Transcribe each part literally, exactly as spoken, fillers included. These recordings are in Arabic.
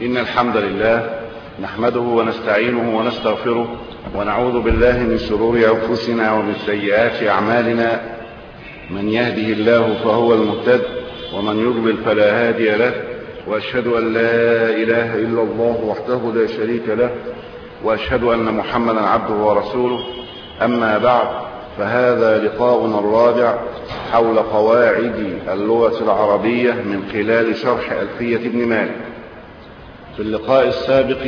إن الحمد لله نحمده ونستعينه ونستغفره ونعوذ بالله من شرور أنفسنا ومن سيئات أعمالنا. من يهده الله فهو المهتد ومن يضلل فلا هادي له، وأشهد أن لا إله إلا الله وحده لا شريك له، وأشهد أن محمدا عبده ورسوله. أما بعد، فهذا لقاؤنا الرابع حول قواعد اللغة العربية من خلال شرح ألفية ابن مالك. في اللقاء السابق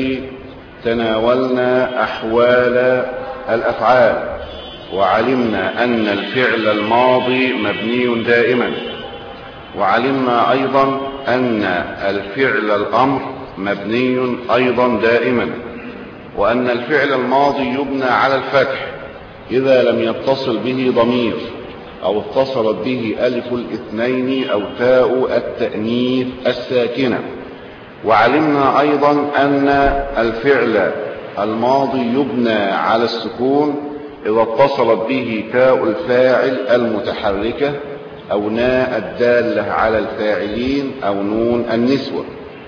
تناولنا أحوال الأفعال، وعلمنا أن الفعل الماضي مبني دائما، وعلمنا أيضا أن الفعل الأمر مبني أيضا دائما، وأن الفعل الماضي يبنى على الفتح إذا لم يتصل به ضمير أو اتصلت به ألف الاثنين أو تاء التأنيث الساكنة. وعلمنا أيضا أن الفعل الماضي يبنى على السكون إذا اتصلت به تاء الفاعل المتحركة أو ناء الدالة على الفاعلين أو نون النسوة،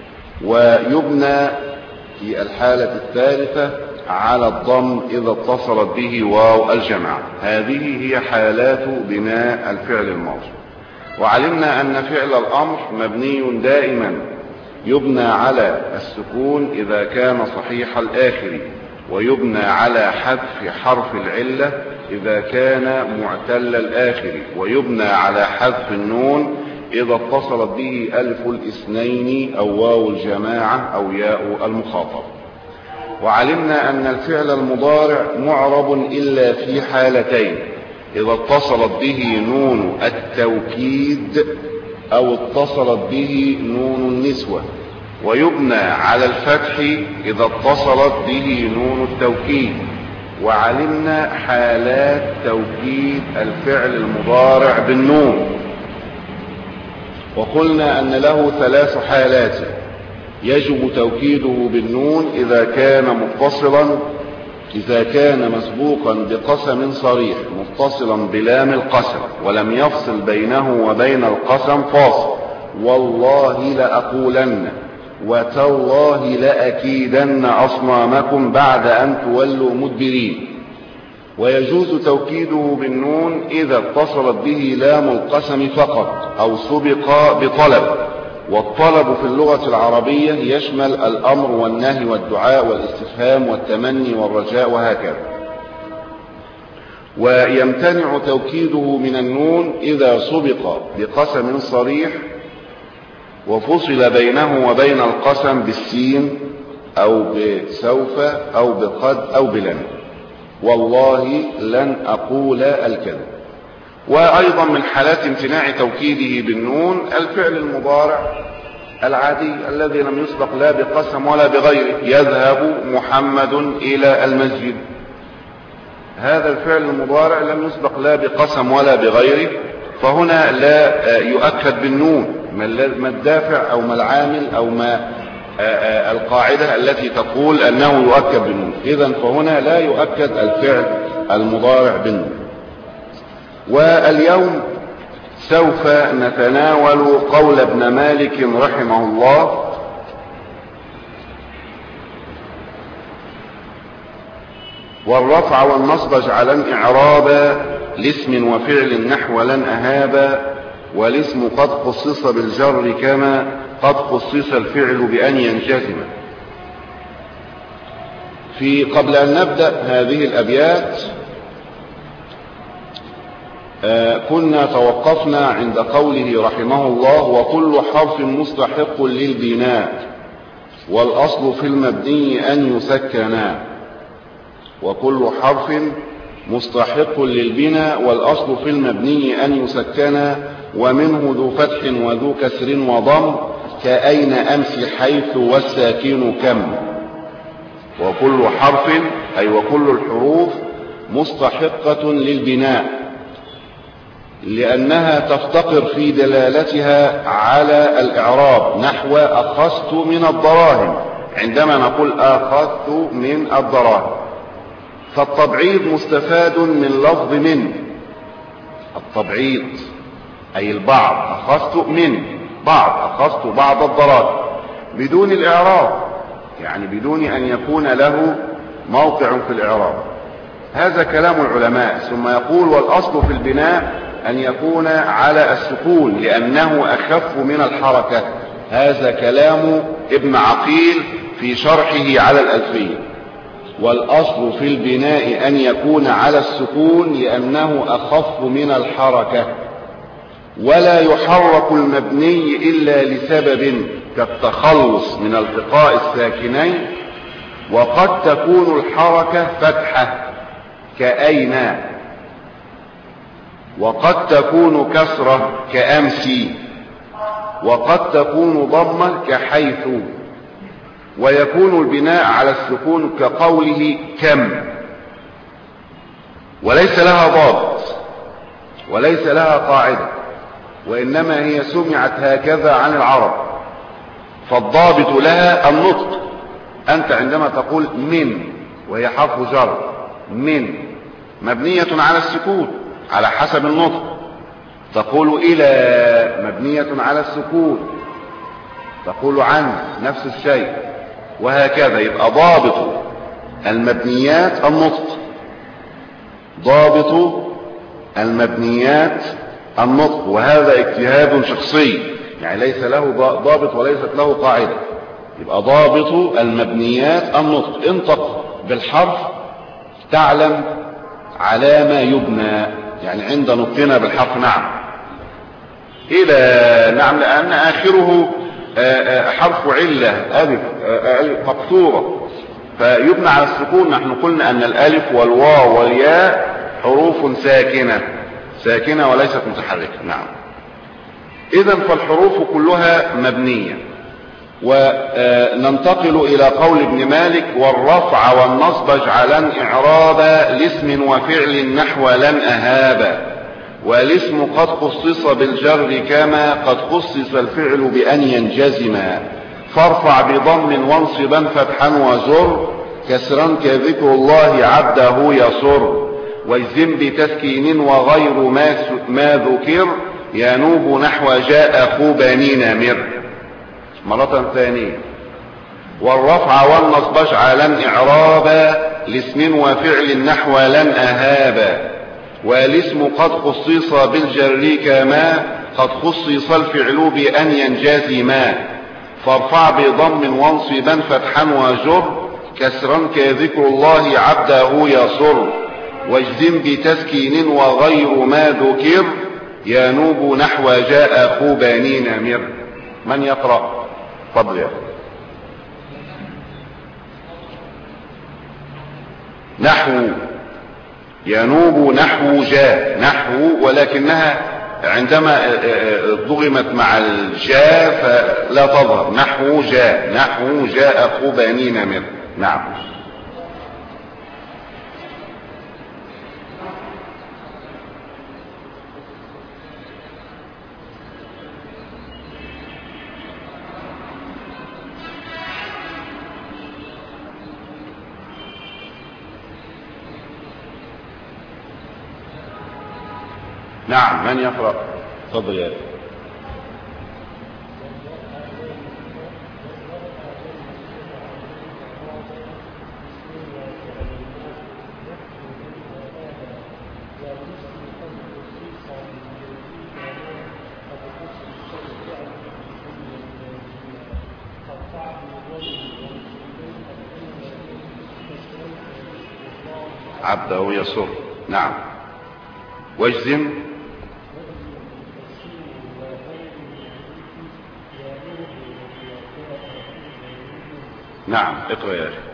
ويبنى في الحالة الثالثة على الضم إذا اتصلت به واو الجماعة. هذه هي حالات بناء الفعل الماضي. وعلمنا أن فعل الأمر مبني دائما يبنى على السكون إذا كان صحيح الآخر، ويبنى على حذف حرف العلة إذا كان معتل الآخر، ويبنى على حذف النون إذا اتصلت به ألف الاثنين أو واو الجماعة أو ياء المخاطب. وعلمنا أن الفعل المضارع معرب إلا في حالتين: إذا اتصلت به نون التوكيد أو اتصلت به نون النسوة، ويبنى على الفتح إذا اتصلت به نون التوكيد. وعلمنا حالات توكيد الفعل المضارع بالنون، وقلنا أن له ثلاث حالات: يجب توكيده بالنون إذا كان متصلا، إذا كان مسبوقا بقسم صريح متصلا بلام القسم ولم يفصل بينه وبين القسم فاصل، والله لأقولن وتالله لأكيدن أصنامكم بعد أن تولوا مدبرين. ويجوز توكيده بالنون إذا اتصلت به لام القسم فقط أو سبق بطلب، والطلب في اللغة العربية يشمل الأمر والنهي والدعاء والاستفهام والتمني والرجاء وهكذا. ويمتنع توكيده من النون إذا سبق بقسم صريح وفصل بينه وبين القسم بالسين أو بسوف أو بقد أو بلن، والله لن أقول الكذب. وأيضا من حالات امتناع توكيده بالنون الفعل المضارع العادي الذي لم يسبق لا بقسم ولا بغيره: يذهب محمد إلى المسجد. هذا الفعل المضارع لم يسبق لا بقسم ولا بغيره، فهنا لا يؤكد بالنون. ما الدافع أو ما العامل أو ما القاعدة التي تقول أنه يؤكد بالنون؟ إذن فهنا لا يؤكد الفعل المضارع بالنون. واليوم سوف نتناول قول ابن مالك رحمه الله: والرفع والنصب اجعلا إعرابا لاسم وفعل نحو لن أهابا، والاسم قد خصص بالجر كما قد خصص الفعل بأن ينجزم. في قبل أن نبدأ هذه الأبيات آه كنا توقفنا عند قوله رحمه الله: وكل حرف مستحق للبناء والأصل في المبني أن يسكنا. وكل حرف مستحق للبناء والأصل في المبني أن يسكنا، ومنه ذو فتح وذو كسر وضم، كأين أمس حيث والساكن كم. وكل حرف أي وكل الحروف مستحقة للبناء، لأنها تفتقر في دلالتها على الإعراب، نحو أخذت من الدراهم. عندما نقول أخذت من الدراهم، فالتبعيض مستفاد من لفظ من. التبعيض أي البعض، أخذت من بعض، أخذت بعض الدراهم. بدون الإعراب، يعني بدون أن يكون له موقع في الإعراب. هذا كلام العلماء. ثم يقول والأصل في البناء أن يكون على السكون لأنه أخف من الحركة. هذا كلام ابن عقيل في شرحه على الألفية. والأصل في البناء أن يكون على السكون لأنه أخف من الحركة. ولا يحرك المبني إلا لسبب كالتخلص من التقاء الساكنين، وقد تكون الحركة فتحة كأين، وقد تكون كسرة كأمسي، وقد تكون ضمة كحيث. ويكون البناء على السكون كقوله كم، وليس لها ضابط وليس لها قاعدة، وإنما هي سمعت هكذا عن العرب، فالضابط لها النطق. أنت عندما تقول من وهي حرف جر، من مبنية على السكون على حسب النطق. تقول إلى مبنية على السكون، تقول عن نفس الشيء، وهكذا. يبقى ضابط المبنيات النطق، ضابط المبنيات النطق. وهذا اجتهاد شخصي، يعني ليس له ضابط وليست له قاعدة. يبقى ضابط المبنيات النطق. انطق بالحرف تعلم على ما يبنى، يعني عند نطقنا بالحرف نعم. إلى نعم لأن آخره حرف علة ألف مقصورة فيبنى على السكون. نحن قلنا أن الألف والواو والياء حروف ساكنة ساكنة وليست متحركة. نعم. إذن فالحروف كلها مبنية. وننتقل إلى قول ابن مالك والرفع والنصب اجعلن إعرابا لاسم وفعل نحو لن أهابا، والاسم قد خصص بالجر كما قد خصص الفعل بأن ينجزما، فارفع بضم وانصبا فتحا وزر كسرا كذكر الله عبده يصر، واجزم بتسكين وغير ما, ما ذكر ينوب نحو جاء أخو بني نمر. مرة ثانية. والرفع والنصب اجعلن إعرابا لاسم وفعل نحو لن أهابا، والاسم قد خصص بالجر كما قد خصص الفعل بأن ينجزما، فارفع بضم وانصبا فتحا وجر كسرا كذكر الله عبده يصر، واجزم بتسكين وغير ما ذكر ينوب نحو جاء أخو بني نمر. من يقرأ؟ فضل يا نحو ينوب نحو جاء نحو، ولكنها عندما ضغمت مع الجاء فلا تظهر. نحو جاء نحو جاء أخو بني نمر. نعم. نعم. من يقرأ؟ تفضل يا أخي. عبده يسر. نعم. واجزم. نعم. اقرأ يا أخي.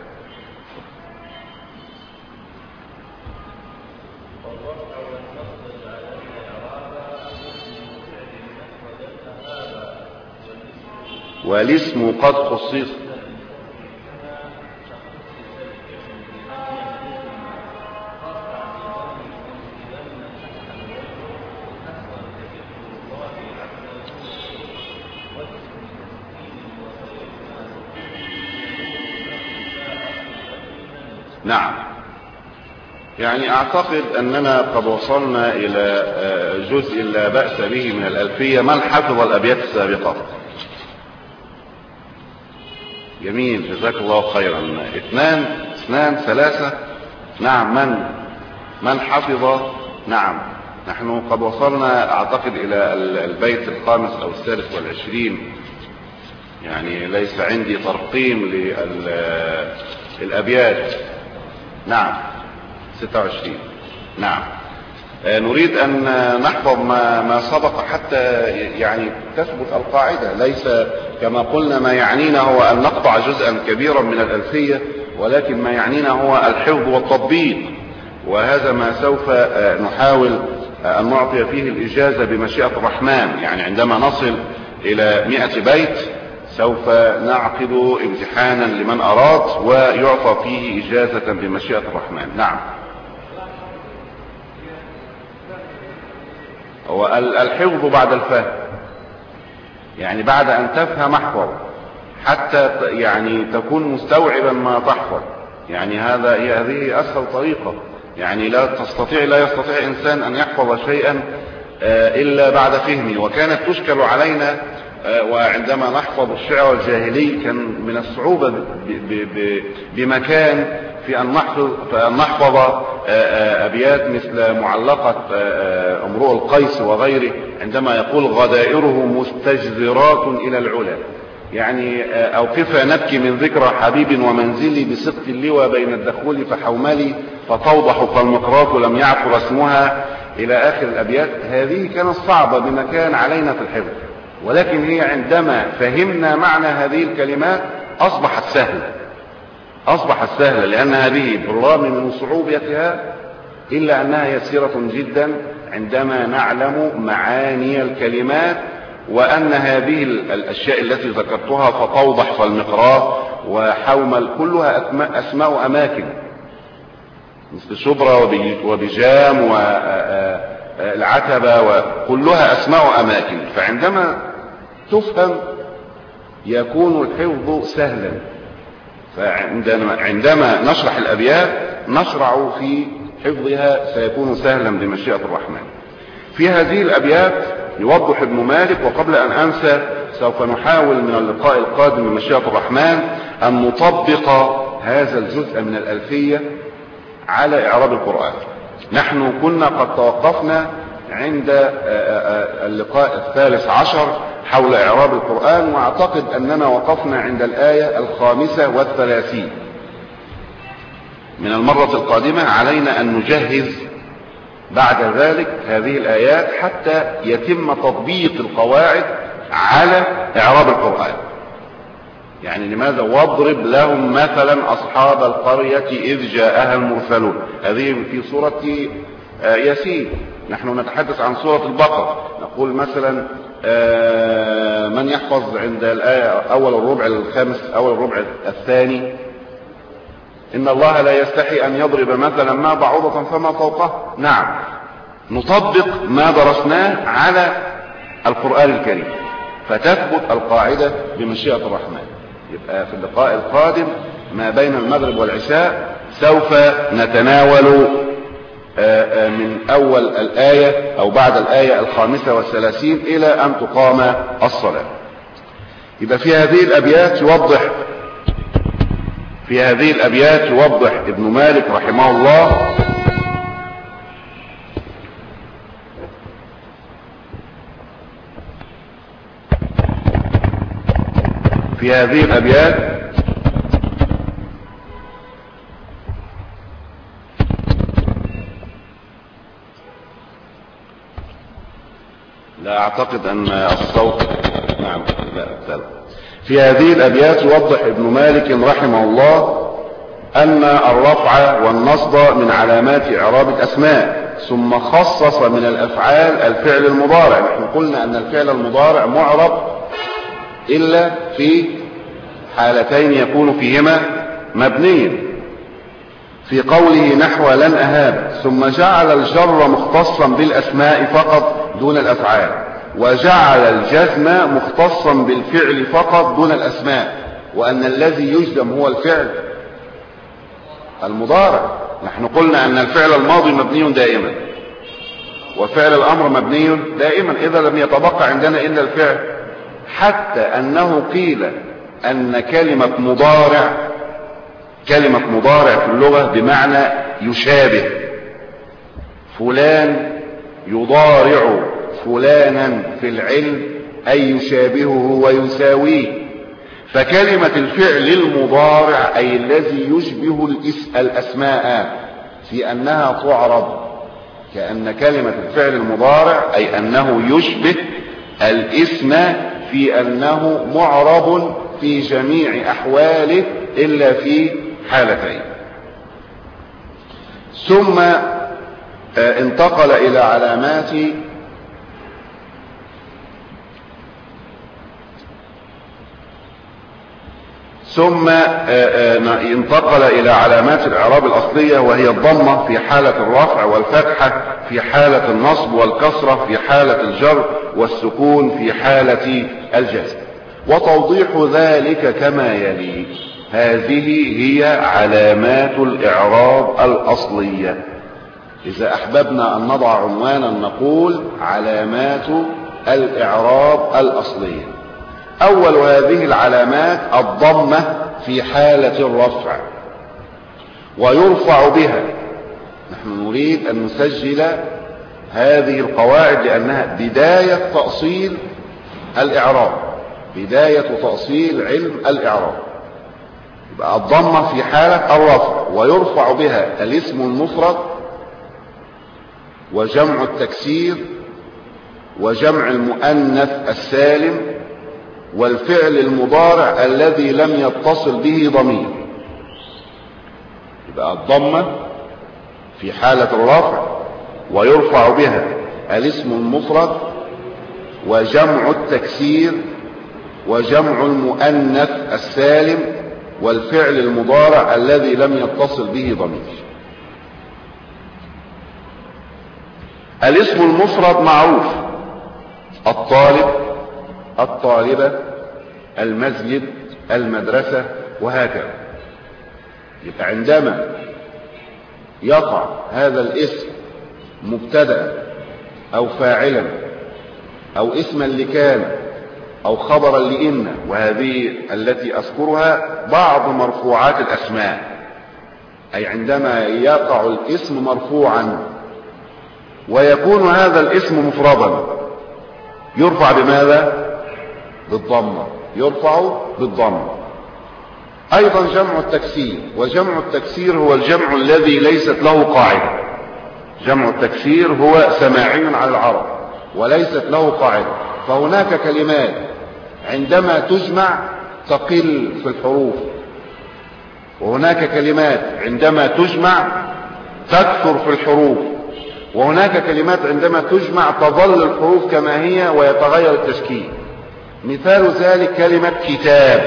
والاسم قد خصص. نعم. يعني اعتقد اننا قد وصلنا الى جزء لا بأس به من الألفية. من حفظ الابيات السابقة؟ جميل، جزاك الله خيرا. اثنان اثنان ثلاثة. نعم، من من حفظ؟ نعم، نحن قد وصلنا اعتقد الى البيت الخامس او الثالث والعشرين، يعني ليس عندي ترقيم للابيات. نعم، ستة وعشرين. نعم، نريد ان نحفظ ما, ما سبق حتى يعني تثبت القاعدة. ليس كما قلنا ما يعنينا هو ان نقطع جزءا كبيرا من الألفية، ولكن ما يعنينا هو الحفظ والتطبيق، وهذا ما سوف نحاول ان نعطي فيه الإجازة بمشيئة الرحمن. يعني عندما نصل الى مئة بيت سوف نعقد امتحانا لمن اراد ويعطى فيه إجازة بمشيئة الرحمن. نعم، هو الحفظ بعد الفهم، يعني بعد ان تفهم احفظ حتى يعني تكون مستوعبا ما تحفظ. يعني هذا هي هذه اسهل طريقة. يعني لا تستطيع لا يستطيع انسان ان يحفظ شيئا الا بعد فهمه. وكانت تشكل علينا وعندما نحفظ الشعر الجاهلي كان من الصعوبة بمكان في أن نحفظ, فأن نحفظ أبيات مثل معلقة امرؤ القيس وغيره، عندما يقول غدائره مستجذرات إلى العلا، يعني أوقفا نبكي من ذكرى حبيب ومنزلي بسقط اللوى بين الدخول فحوملي فتوضح فالمقراط لم يعثر اسمها إلى آخر الأبيات. هذه كانت صعبة بمكان علينا في الحفظ، ولكن هي عندما فهمنا معنى هذه الكلمات أصبحت سهلة أصبحت سهلة لأن هذه بالرغم من صعوبتها إلا أنها يسيرة جدا عندما نعلم معاني الكلمات، وأن هذه الأشياء التي ذكرتها فتوضح فالمقراء وحومل كلها أسماء أماكن مثل شبرا وبجام والعتبة وكلها أسماء أماكن. فعندما تفهم يكون الحفظ سهلا. فعندما نشرح الأبيات نشرع في حفظها سيكون سهلا بمشيئة الرحمن. في هذه الأبيات يوضح ابن مالك، وقبل أن أنسى سوف نحاول من اللقاء القادم بمشيئة الرحمن أن نطبق هذا الجزء من الألفية على إعراب القرآن. نحن كنا قد توقفنا عند اللقاء الثالث عشر حول إعراب القرآن، واعتقد أننا وقفنا عند الآية الخامسة والثلاثين. من المرة القادمة علينا أن نجهز بعد ذلك هذه الآيات حتى يتم تطبيق القواعد على إعراب القرآن. يعني لماذا واضرب لهم مثلا أصحاب القرية إذ جاءها المرسلون، هذه في سورة ياسين. نحن نتحدث عن سورة البقرة، نقول مثلا من يحفظ عند الآية أول الربع الخامس أول الربع الثاني إن الله لا يستحي أن يضرب مثلا ما بعوضة فما فوقه. نعم، نطبق ما درسناه على القرآن الكريم فتثبت القاعدة بمشيئة الرحمن. يبقى في اللقاء القادم ما بين المغرب والعشاء سوف نتناول من أول الآية أو بعد الآية الخامسة والثلاثين إلى أن تقام الصلاة. يبقى في هذه الأبيات يوضح في هذه الأبيات يوضح ابن مالك رحمه الله في هذه الأبيات لا أعتقد أن الصوت نعم لا أبتلع. في هذه الأبيات يوضح ابن مالك رحمه الله أن الرفع والنصب من علامات إعراب الأسماء، ثم خصص من الأفعال الفعل المضارع. نحن قلنا أن الفعل المضارع معرب إلا في حالتين يكون فيهما مبنيا، في قوله نحو لن أهاب، ثم جعل الجر مختصا بالأسماء فقط دون الأفعال، وجعل الجزم مختصا بالفعل فقط دون الأسماء، وأن الذي يجزم هو الفعل المضارع. نحن قلنا أن الفعل الماضي مبني دائما وفعل الأمر مبني دائما، إذا لم يتبقى عندنا إلا الفعل، حتى أنه قيل أن كلمة مضارع كلمة مضارع في اللغة بمعنى يشابه. فلان يضارع فلانا في العلم أي يشابهه ويساويه. فكلمة الفعل المضارع أي الذي يشبه الأسماء في أنها تعرب، كأن كلمة الفعل المضارع أي أنه يشبه الاسم في أنه معرب في جميع أحواله إلا في حالتين. ثم انتقل إلى علامات ثم انتقل إلى علامات الإعراب الأصلية، وهي الضمة في حالة الرفع، والفتحة في حالة النصب، والكسرة في حالة الجر، والسكون في حالة الجزم. وتوضيح ذلك كما يلي: هذه هي علامات الإعراب الأصلية. إذا أحببنا أن نضع عنوانا نقول علامات الإعراب الأصلية. أول هذه العلامات الضمة في حالة الرفع، ويرفع بها. نحن نريد أن نسجل هذه القواعد لأنها بداية تأصيل الإعراب، بداية تأصيل علم الإعراب. يبقى الضمة في حالة الرفع، ويرفع بها الاسم المفرد وجمع التكسير وجمع المؤنث السالم والفعل المضارع الذي لم يتصل به ضمير. يبقى الضمة في حالة الرفع ويرفع بها الاسم المفرد وجمع التكسير وجمع المؤنث السالم والفعل المضارع الذي لم يتصل به ضمير. الاسم المفرد معروف: الطالب، الطالبة، المسجد، المدرسة، وهكذا. يبقى عندما يقع هذا الاسم مبتدأ أو فاعلا أو اسما لكان أو خبرا لإن، وهذه التي أذكرها بعض مرفوعات الأسماء، أي عندما يقع الاسم مرفوعا ويكون هذا الاسم مفردا يرفع بماذا؟ بالضمة، يرفع بالضمة. أيضا جمع التكسير، وجمع التكسير هو الجمع الذي ليست له قاعدة. جمع التكسير هو سماعي على العرب وليست له قاعدة. فهناك كلمات عندما تجمع تقل في الحروف، وهناك كلمات عندما تجمع تكثر في الحروف، وهناك كلمات عندما تجمع تظل الحروف كما هي ويتغير التشكيل. مثال ذلك كلمة كتاب.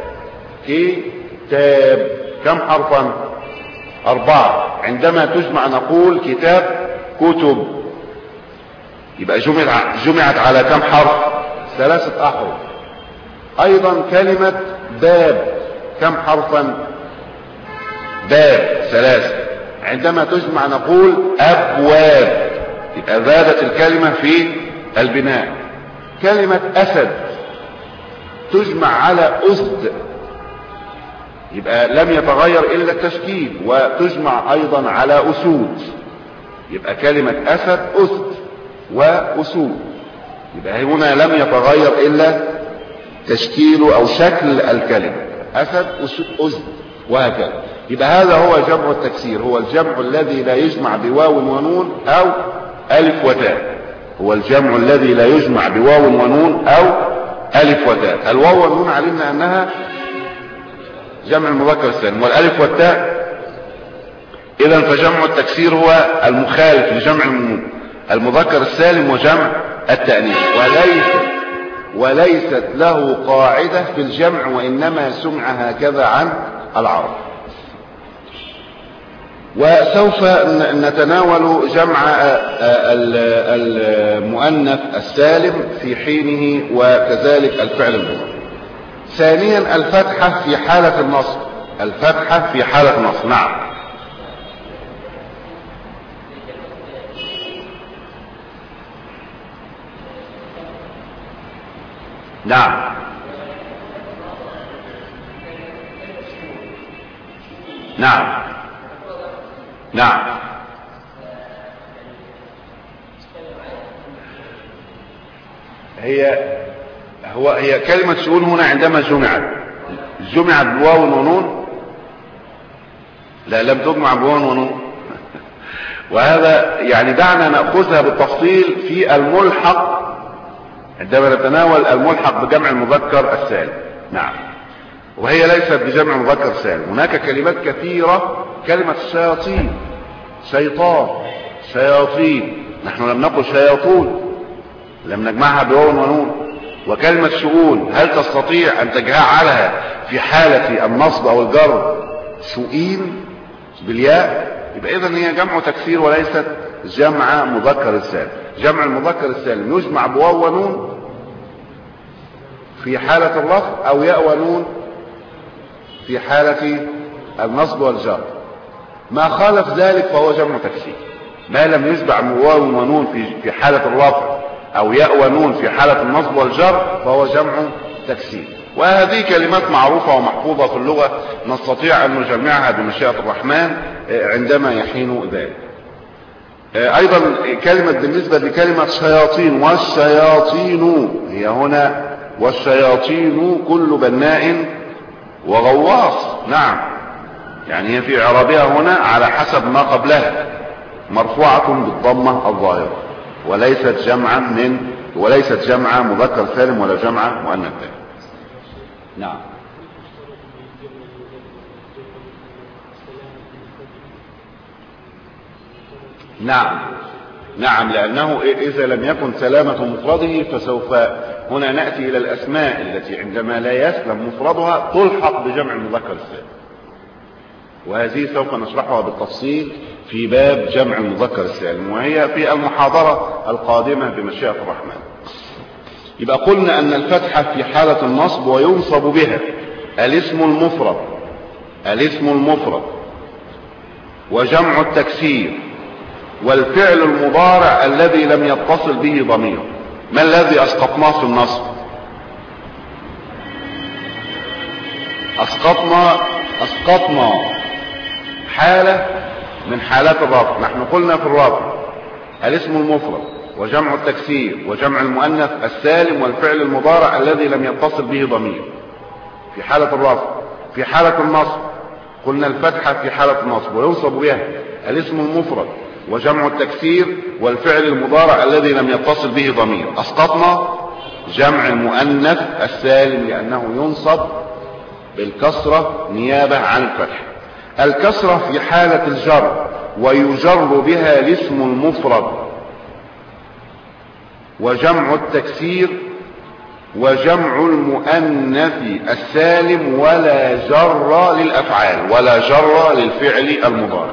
كتاب كم حرفا؟ أربعة. عندما تجمع نقول كتاب كتب. يبقى جمعت على كم حرف؟ ثلاثة أحرف. أيضا كلمة باب كم حرفا؟ باب ثلاثة. عندما تجمع نقول أبواب. يبقى زادت الكلمة في البناء. كلمة أسد تجمع على أسد، يبقى لم يتغير إلا التشكيل، وتجمع أيضا على أسود. يبقى كلمة أسد أسد وأسود، يبقى هنا لم يتغير إلا تشكيل أو شكل الكلمة، أسد أسد وهكذا. يبقى هذا هو جمع التكسير، هو الجمع الذي لا يجمع بواو ونون أو ألف وتاء. هو الجمع الذي لا يجمع بواو ونون أو ألف وتاء. الواو والنون علمنا أنها جمع المذكر السالم، والألف والتاء إذا فجمع التكسير هو المخالف لجمع المذكر السالم وجمع التأنيث، وليس وليست له قاعدة في الجمع، وإنما سمع هكذا عن العرب. وسوف نتناول جمع المؤنث السالم في حينه، وكذلك الفعل المضارع. ثانيا الفتحة في حالة النصب. الفتحة في حالة النصب، نعم. نعم نعم نعم. هي هو هي كلمة شؤون هنا عندما جمعت جمعت بواو ونون؟ لا، لم تجمع بواو ونون. وهذا يعني دعنا نأخذها بالتفصيل في الملحق عندما نتناول الملحق بجمع المذكر السالم. نعم. وهي ليست بجمع مذكر سالم. هناك كلمات كثيرة، كلمة الشياطين، شيطان، شياطين، نحن لم نقل شياطون، لم نجمعها بواو ونون. وكلمة شؤون هل تستطيع أن تجعلها في حالة النصب أو الجر شؤين بالياء؟ يبقى إذن هي جمع تكسير وليست جمع مذكر السالم. جمع المذكر السالم يجمع بواو ونون في حالة الرفع أو ياء ونون في حالة النصب والجر. ما خالف ذلك فهو جمع تكسير. ما لم يجمع بواو ونون في في حالة الرفع أو ياء ونون في حالة النصب والجر فهو جمع تكسير. وهذه كلمات معروفة ومحفوظة في اللغة، نستطيع أن نجمعها بمشيئة الرحمن عندما يحين ذلك. أيضا كلمة بالنسبة لكلمة شياطين، والشياطين هي هنا والشياطين كل بناء وغواص. نعم، يعني هي في إعرابها هنا على حسب ما قبلها مرفوعة بالضمة الظاهرة، وليست جمعا من وليست جمع مذكر سالم ولا جمع مؤنث سالم. نعم نعم نعم، لأنه إذا لم يكن سلامة مفرده فسوف هنا نأتي إلى الأسماء التي عندما لا يسلم مفردها تلحق بجمع المذكر السالم، وهذه سوف نشرحها بالتفصيل في باب جمع المذكر السالم، وهي في المحاضرة القادمة بمشيئة الرحمن. يبقى قلنا أن الفتحة في حالة النصب وينصب بها الاسم المفرد الاسم المفرد وجمع التكسير والفعل المضارع الذي لم يتصل به ضمير. ما الذي أسقطناه في النصب؟ أسقطنا أسقطنا حالة من حالات الرفع. نحن قلنا في الرفع الاسم المفرد وجمع التكسير وجمع المؤنث السالم والفعل المضارع الذي لم يتصل به ضمير في حالة الرفع. في حالة النصب قلنا الفتحة في حالة النصب وينصب بها الاسم المفرد وجمع التكسير والفعل المضارع الذي لم يتصل به ضمير. أسقطنا جمع المؤنث السالم لأنه ينصب بالكسرة نيابة عن الفتح. الكسرة في حالة الجر ويجر بها الاسم المفرد وجمع التكسير وجمع المؤنث السالم ولا جر للأفعال ولا جر للفعل المضارع.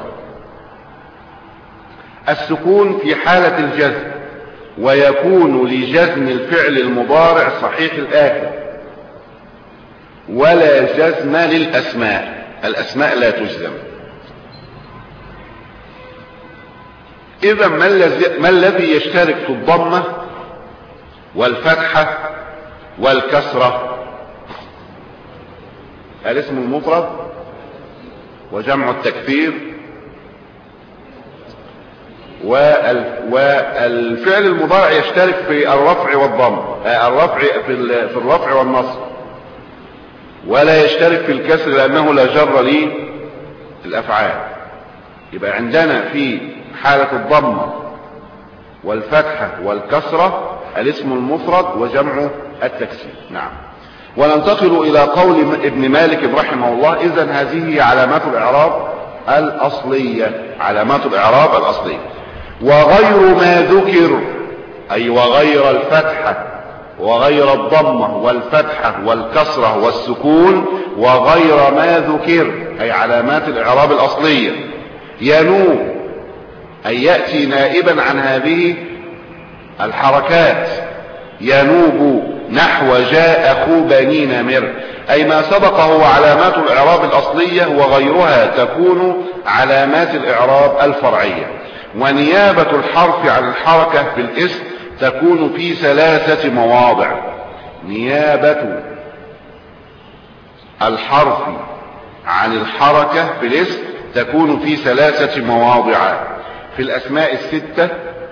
السكون في حالة الجزم ويكون لجزم الفعل المضارع صحيح الآخر ولا جزم للأسماء، الأسماء لا تجزم. إذا ما الذي يشترك في الضمة والفتحة والكسرة؟ الاسم المفرد وجمع التكسير والفعل المضارع يشترك في الرفع والضم، الرفع في في الرفع والنصب، ولا يشترك في الكسر لأنه لا جر للأفعال. يبقى عندنا في حالة الضمة والفتحة والكسرة الاسم المفرد وجمع التكسير. نعم. وننتقل إلى قول ابن مالك رحمه الله. إذن هذه علامات الإعراب الأصلية، علامات الإعراب الأصلية. وغير ما ذكر أي وغير الفتحة وغير الضمة والفتحة والكسرة والسكون وغير ما ذكر أي علامات الإعراب الأصلية ينوب أي يأتي نائبا عن هذه الحركات. ينوب نحو جاء أخو بني نمر أي ما سبقه علامات الإعراب الأصلية وغيرها تكون علامات الإعراب الفرعية. ونيابة الحرف عن الحركة في الاسم تكون في ثلاثة مواضع. نيابة الحرف عن الحركة في الاسم تكون في ثلاثة مواضع في الأسماء الستة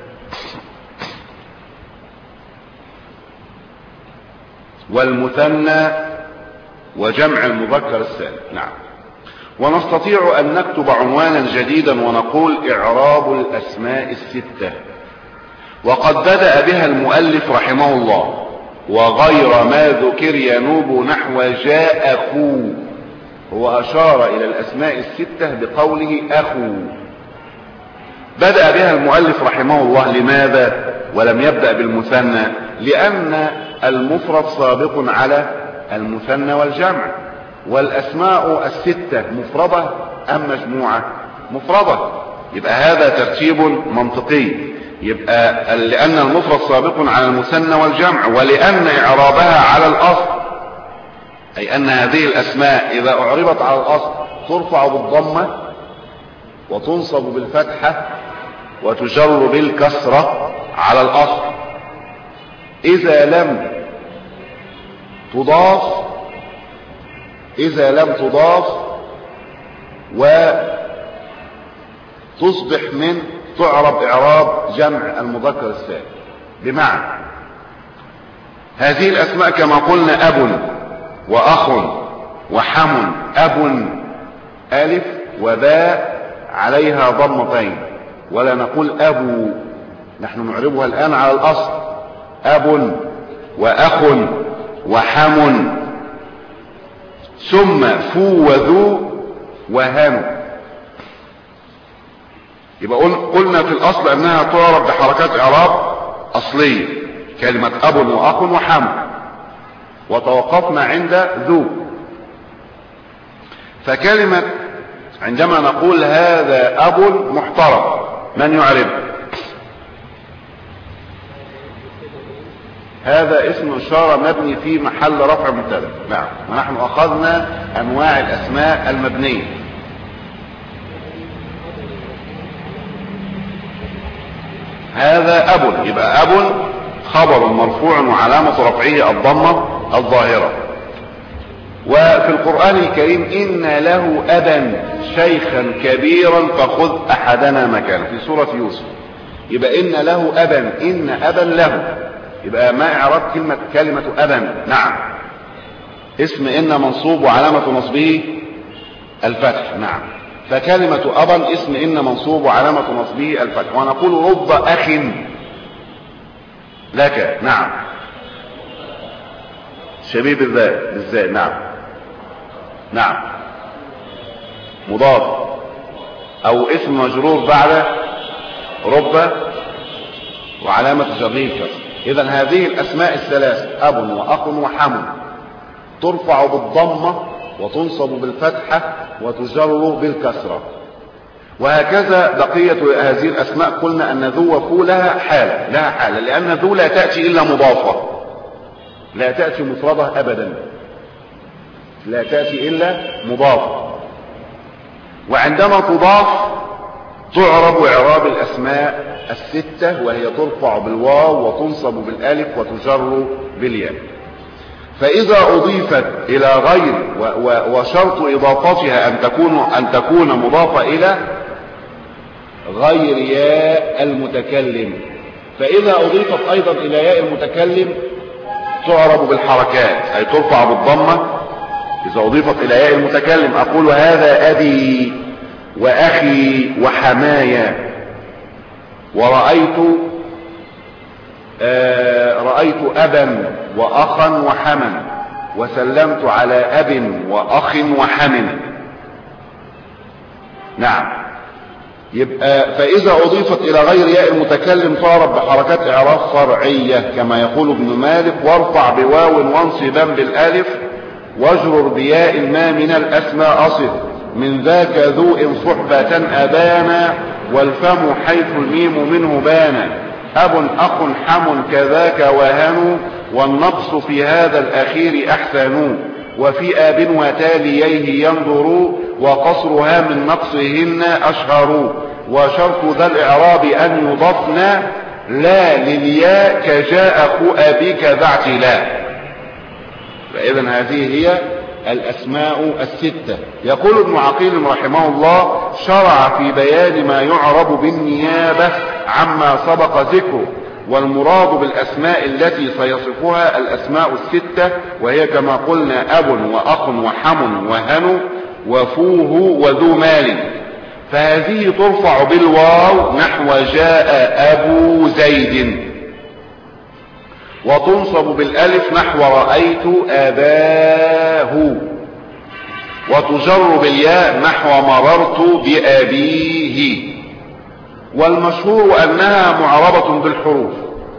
والمثنى وجمع المذكر السالم. نعم. ونستطيع أن نكتب عنوانا جديدا ونقول إعراب الأسماء الستة، وقد بدأ بها المؤلف رحمه الله، وغير ما ذكر ينوب نحو جاء أخو. هو أشار إلى الأسماء الستة بقوله أخو. بدأ بها المؤلف رحمه الله لماذا ولم يبدأ بالمثنى؟ لأن المفرد سابق على المثنى والجمع، والأسماء الستة مفردة أم مجموعة؟ مفردة. يبقى هذا ترتيب منطقي، يبقى لأن المفرد سابق على المثنى والجمع، ولأن إعرابها على الأصل، أي أن هذه الأسماء إذا أعربت على الأصل ترفع بالضمة وتنصب بالفتحة وتجر بالكسرة على الأصل. إذا لم تضاف إذا لم تضاف وتصبح من تعرب إعراب جمع المذكر السالم. بمعنى هذه الأسماء كما قلنا أب وأخ وحم. أب ألف وباء عليها ضمتين، ولا نقول أبو، نحن نعربها الآن على الأصل أب وأخ وحم. ثم فو وذو وهن. يبقى قلنا في الأصل أنها تعرب بحركات إعراب أصلية، كلمة أب وأخ وحم، وتوقفنا عند ذو. فكلمة عندما نقول هذا أب محترم، من يعرب؟ هذا اسم إشارة مبني في محل رفع مبتدأ. نعم. ونحن أخذنا أنواع الأسماء المبنية. هذا أب، يبقى أب خبر مرفوع وعلامة رفعه الضمة الظاهرة. وفي القرآن الكريم إن له أبا شيخا كبيرا فخذ أحدنا مكانه في سورة يوسف. يبقى إن له أبا، إن أبا له، يبقى ما إعراب كلمة كلمة أبا؟ نعم، اسم إن منصوب وعلامة نصبه الفتح. نعم. فكلمة أبا اسم إن منصوب وعلامة نصبه الفتح. ونقول رب أخ لك. نعم. شبيب الذات بالذات. نعم. نعم. مضاف أو اسم مجرور بعد رب وعلامة جره الكسر. إذن هذه الأسماء الثلاث أب وأخ وحم ترفع بالضمة وتنصب بالفتحة وتجر بالكسرة. وهكذا بقية هذه الأسماء قلنا أن ذو وفو لها حالة لها حالة لأن ذو لا تأتي إلا مضافة، لا تأتي مفردة أبدا، لا تأتي إلا مضافة. وعندما تضاف تعرب إعراب الأسماء الستة، وهي ترفع بالواو وتنصب بالألف وتجر بالياء. فإذا أضيفت إلى غير وشرط إضافتها أن تكون أن تكون مضافة إلى غير ياء المتكلم. فإذا أضيفت أيضا إلى ياء المتكلم تعرب بالحركات، أي ترفع بالضمة. إذا أضيفت إلى ياء المتكلم أقول هذا أبي وأخي وحمايا، ورأيت آه رأيت أبا وأخا وحما، وسلمت على أب وأخ وحم. نعم. يبقى فإذا أضيفت إلى غير ياء المتكلم تعرب بحركات إعراب فرعية كما يقول ابن مالك: وارفع بواو وانصبا بالألف واجرر بياء ما من الأسماء أصف، من ذاك ذو إن صحبة أبانا، والفم حيث الميم منه بانا، أب أخ حم كذاك وهن، والنقص في هذا الأخير أحسن، وفي آب وتاليه ينظر، وقصرها من نقصهن أشهر، وشرط ذا الإعراب أن يضفن لا للياء كجاء أخو أبيك ذا اعتلاء. فإذن هذه هي الأسماء الستة. يقول ابن عقيل رحمه الله: شرع في بيان ما يعرب بالنيابة عما سبق ذكره، والمراد بالأسماء التي سيصفها الأسماء الستة، وهي كما قلنا أب وأخ وحم وهن وفوه وذو مال، فهذه ترفع بالواو نحو جاء أبو زيد، وتنصب بالألف نحو رأيت أباه، وتجر بالياء نحو مررت بأبيه. والمشهور أنها معربة بالحروف،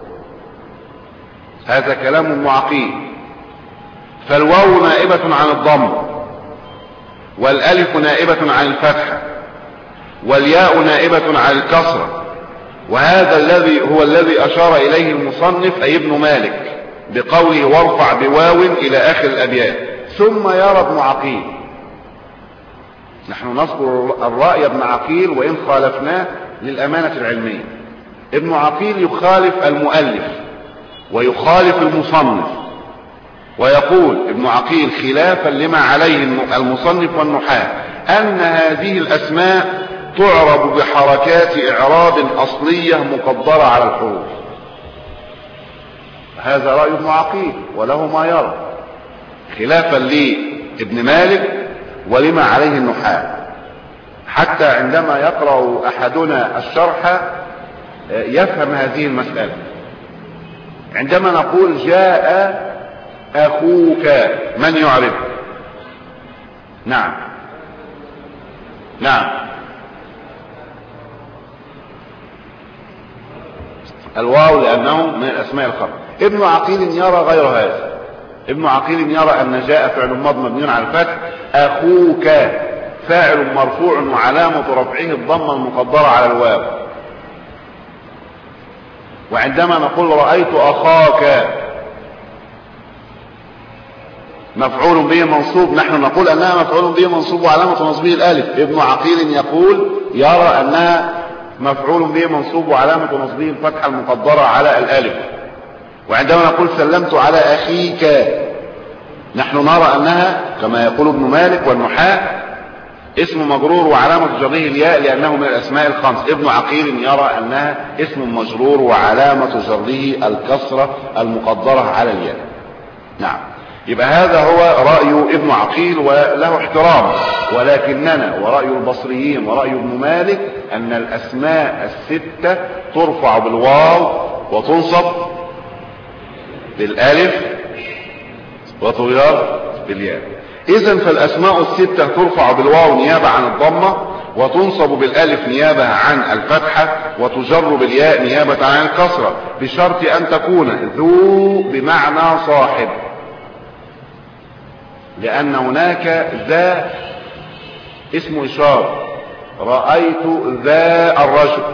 هذا كلام ابن عقيل. فالواو نائبة عن الضم، والألف نائبة عن الفتحة، والياء نائبة عن الكسرة، وهذا الذي هو الذي أشار إليه المصنف أي ابن مالك بقوله: وارفع بواو إلى آخر الأبيات. ثم يرى ابن عقيل، نحن نذكر الرأي ابن عقيل وإن خالفناه للأمانة العلمية، ابن عقيل يخالف المؤلف ويخالف المصنف، ويقول ابن عقيل خلافا لما عليه المصنف والنحاة أن هذه الأسماء تعرب بحركات إعراب أصلية مقدرة على الحروف. هذا رأي ابن عقيل وله ما يرى، خلافا لابن مالك ولما عليه النحاة، حتى عندما يقرأ أحدنا الشرح يفهم هذه المسألة. عندما نقول جاء أخوك، من يعرف؟ نعم نعم الواو، لأنه من الأسماء الخمسة. ابن عقيل يرى غير هذا، ابن عقيل يرى أن جاء فعل ماض مبني على الفتح، أخوك فاعل مرفوع وعلامة رفعه الضمة المقدرة على الواو. وعندما نقول رأيت أخاك مفعول به منصوب، نحن نقول أنها مفعول به منصوب وعلامة نصبه الألف. ابن عقيل يقول يرى أنها مفعول به منصوب وعلامة نصبه الفتحة المقدرة على الألف. وعندما نقول سلمت على أخيك، نحن نرى أنها كما يقول ابن مالك والنحاة اسم مجرور وعلامة جره الياء لأنه من الأسماء الخمس. ابن عقيل يرى أنها اسم مجرور وعلامة جره الكسرة المقدرة على الياء. نعم، يبقى هذا هو رأي ابن عقيل وله احترام، ولكننا ورأي البصريين ورأي ابن مالك أن الأسماء الستة ترفع بالواو وتنصب بالالف وتجر بالياء. إذن فالأسماء الستة ترفع بالواو نيابة عن الضمة، وتنصب بالالف نيابة عن الفتحة، وتجر بالياء نيابة عن الكسرة، بشرط أن تكون ذو بمعنى صاحب، لأن هناك ذا اسم إشارة، رأيت ذا الرجل،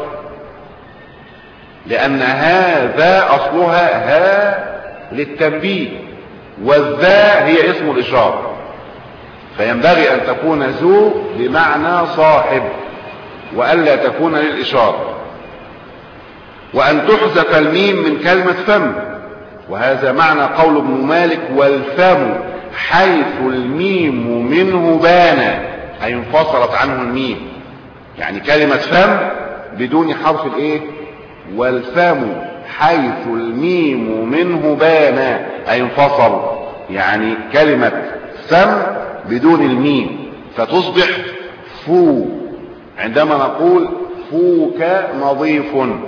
لأن هذا أصلها ها للتنبيه، والذا هي اسم الإشارة، فينبغي أن تكون ذو بمعنى صاحب وألا تكون للإشارة، وأن تحذف الميم من كلمة فم، وهذا معنى قول ابن مالك: والفم حيث الميم منه بان، أي انفصلت عنه الميم، يعني كلمة فم بدون حرف الايه؟ والفم حيث الميم منه بان، أي انفصل، يعني كلمة فم بدون الميم فتصبح فو. عندما نقول فوك نظيف،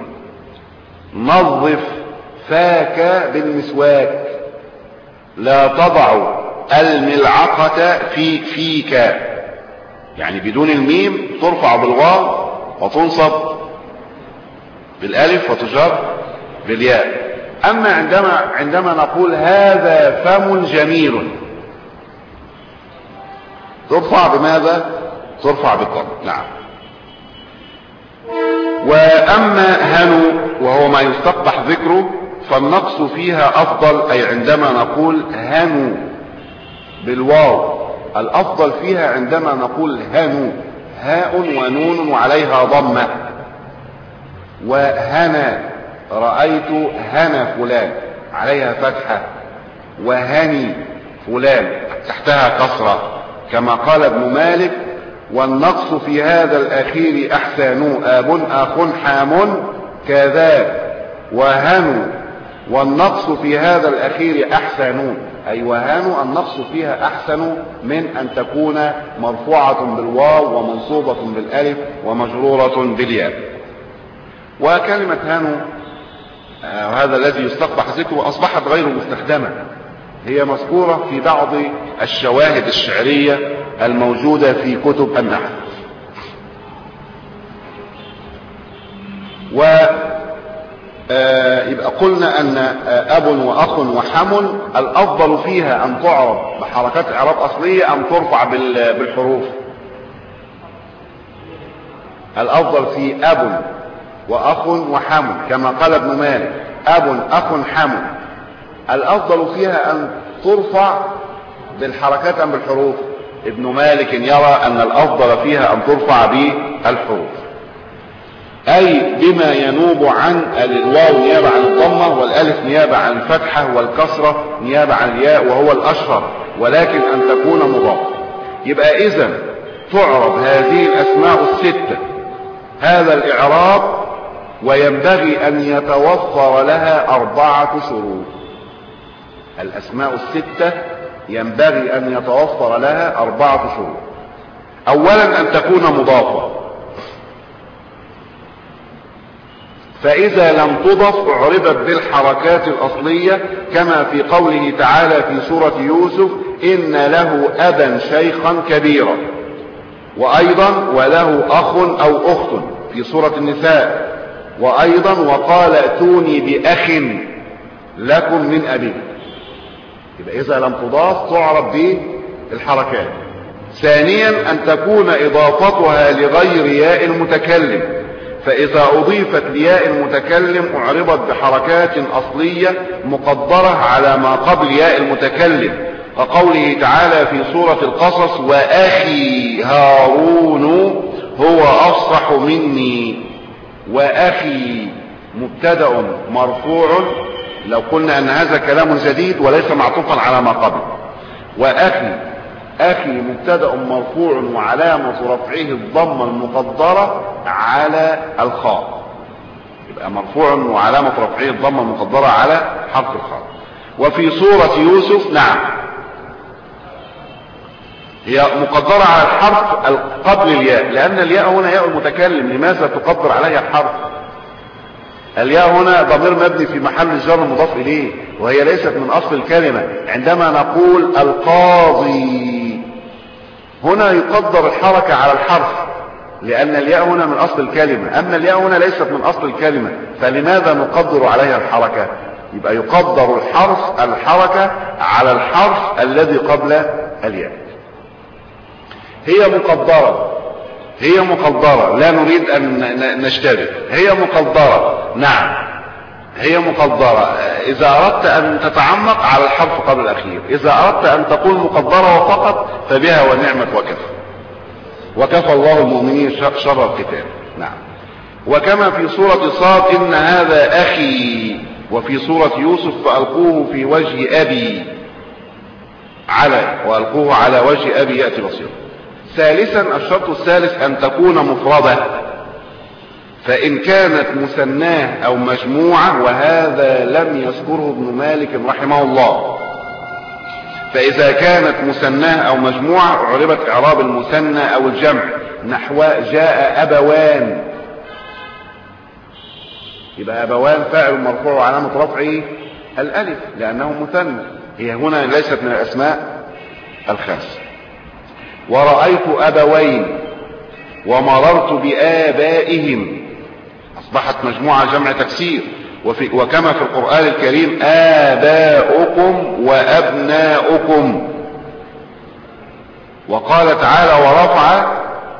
نظف فاك بالمسواك، لا تضع الملعقة في فيك، يعني بدون الميم ترفع بالواو وتنصب بالالف وتجر بالياء. اما عندما عندما نقول هذا فم جميل، ترفع بماذا؟ ترفع بالضم. نعم. واما هنو وهو ما يستقبح ذكره فالنقص فيها افضل، اي عندما نقول هنو بالواو الافضل فيها عندما نقول هنو، هاء ونون وعليها ضمة. وهنا رأيت هنا فلان عليها فتحة، وهني فلان تحتها كسرة، كما قال ابن مالك: والنقص في هذا الأخير أحسن، آب أخ حام كذاك وهنوا. والنقص في هذا الأخير أحسن، أي وهنوا النقص فيها أحسن من أن تكون مرفوعة بالواو ومنصوبة بالألف ومجرورة بالياء. وكلمة هنوا هذا الذي يستقبح ذكره أصبحت غير مستخدمة، هي مذكورة في بعض الشواهد الشعرية الموجودة في كتب النحو. ويبقى قلنا أن أب وأخ وحم الأفضل فيها أن تعرب بحركات إعراب أصلية أم ترفع بالحروف؟ الأفضل في أب وأخ وحم، كما قال ابن مالك: أب أخ حم. الأفضل فيها أن ترفع بالحركات أم بالحروف؟ ابن مالك يرى أن الأفضل فيها أن ترفع بالحروف، أي بما ينوب عن الواو نيابة عن الضمة، والألف نيابة عن الفتحة، والكسرة نيابة عن الياء، وهو الأشهر، ولكن أن تكون مضافة. يبقى إذن تعرب هذه الأسماء الستة هذا الإعراب، وينبغي أن يتوفر لها أربعة شروط. الأسماء الستة ينبغي أن يتوفر لها أربعة شروط. أولا أن تكون مضافة، فإذا لم تضف أعربت بالحركات الأصلية، كما في قوله تعالى في سورة يوسف: إن له أبا شيخا كبيرا. وأيضا وله أخ أو أخت في سورة النساء. وأيضا وقال ائتوني بأخ لكم من أبيكم. يبقى إذا لم تضاف تعرب بالحركات. ثانيا أن تكون إضافتها لغير ياء المتكلم، فإذا أضيفت لياء المتكلم أعربت بحركات أصلية مقدرة على ما قبل ياء المتكلم، كقوله تعالى في سورة القصص: وأخي هارون هو أفصح مني. وأخي مبتدأ مرفوع، لو قلنا أن هذا كلام جديد وليس معطوفا على ما قبل. وأخي أخي مبتدأ مرفوع وعلامة رفعه الضمة المقدرة على الخاء، يبقى مرفوع وعلامة رفعه الضمة المقدرة على حرف الخاء. وفي سورة يوسف نعم هي مقدرة على الحرف قبل الياء، لأن الياء هنا ياء المتكلم. لماذا تقدر عليها الحرف؟ الياء هنا ضمير مبني في محل جر مضاف إليه، وهي ليست من أصل الكلمة. عندما نقول القاضي هنا يقدر الحركة على الحرف، لأن الياء هنا من أصل الكلمة. أما الياء هنا ليست من أصل الكلمة، فلماذا نقدر عليها الحركة؟ يبقى يقدر الحرف الحركة على الحرف الذي قبل الياء. هي مقدرة هي مقدرة لا نريد أن نشتبه. هي مقدرة، نعم هي مقدرة. إذا أردت أن تتعمق على الحرف قبل الأخير، إذا أردت أن تقول مقدرة وفقط فبها ونعمت وكفى. وكفى الله المؤمنين شر القتال. نعم. وكما في سورة صاد: إن هذا أخي. وفي سورة يوسف: فألقوه في وجه أبي على وألقوه على وجه أبي يأتي بصيرا. ثالثا الشرط الثالث أن تكون مفردة، فإن كانت مثناه أو مجموعة، وهذا لم يذكره ابن مالك رحمه الله. فإذا كانت مثناه أو مجموعة أعربت إعراب المثنى أو الجمع، نحو جاء أبوان. يبقى أبوان فاعل مرفوع وعلامة رفعه الألف لأنه مثنى. هي هنا ليست من الأسماء الخمسة. ورأيت أبوين ومررت بآبائهم، أصبحت مجموعة جمع تكسير. وفي وكما في القرآن الكريم: آباؤكم وأبناؤكم. وقال تعالى: ورفع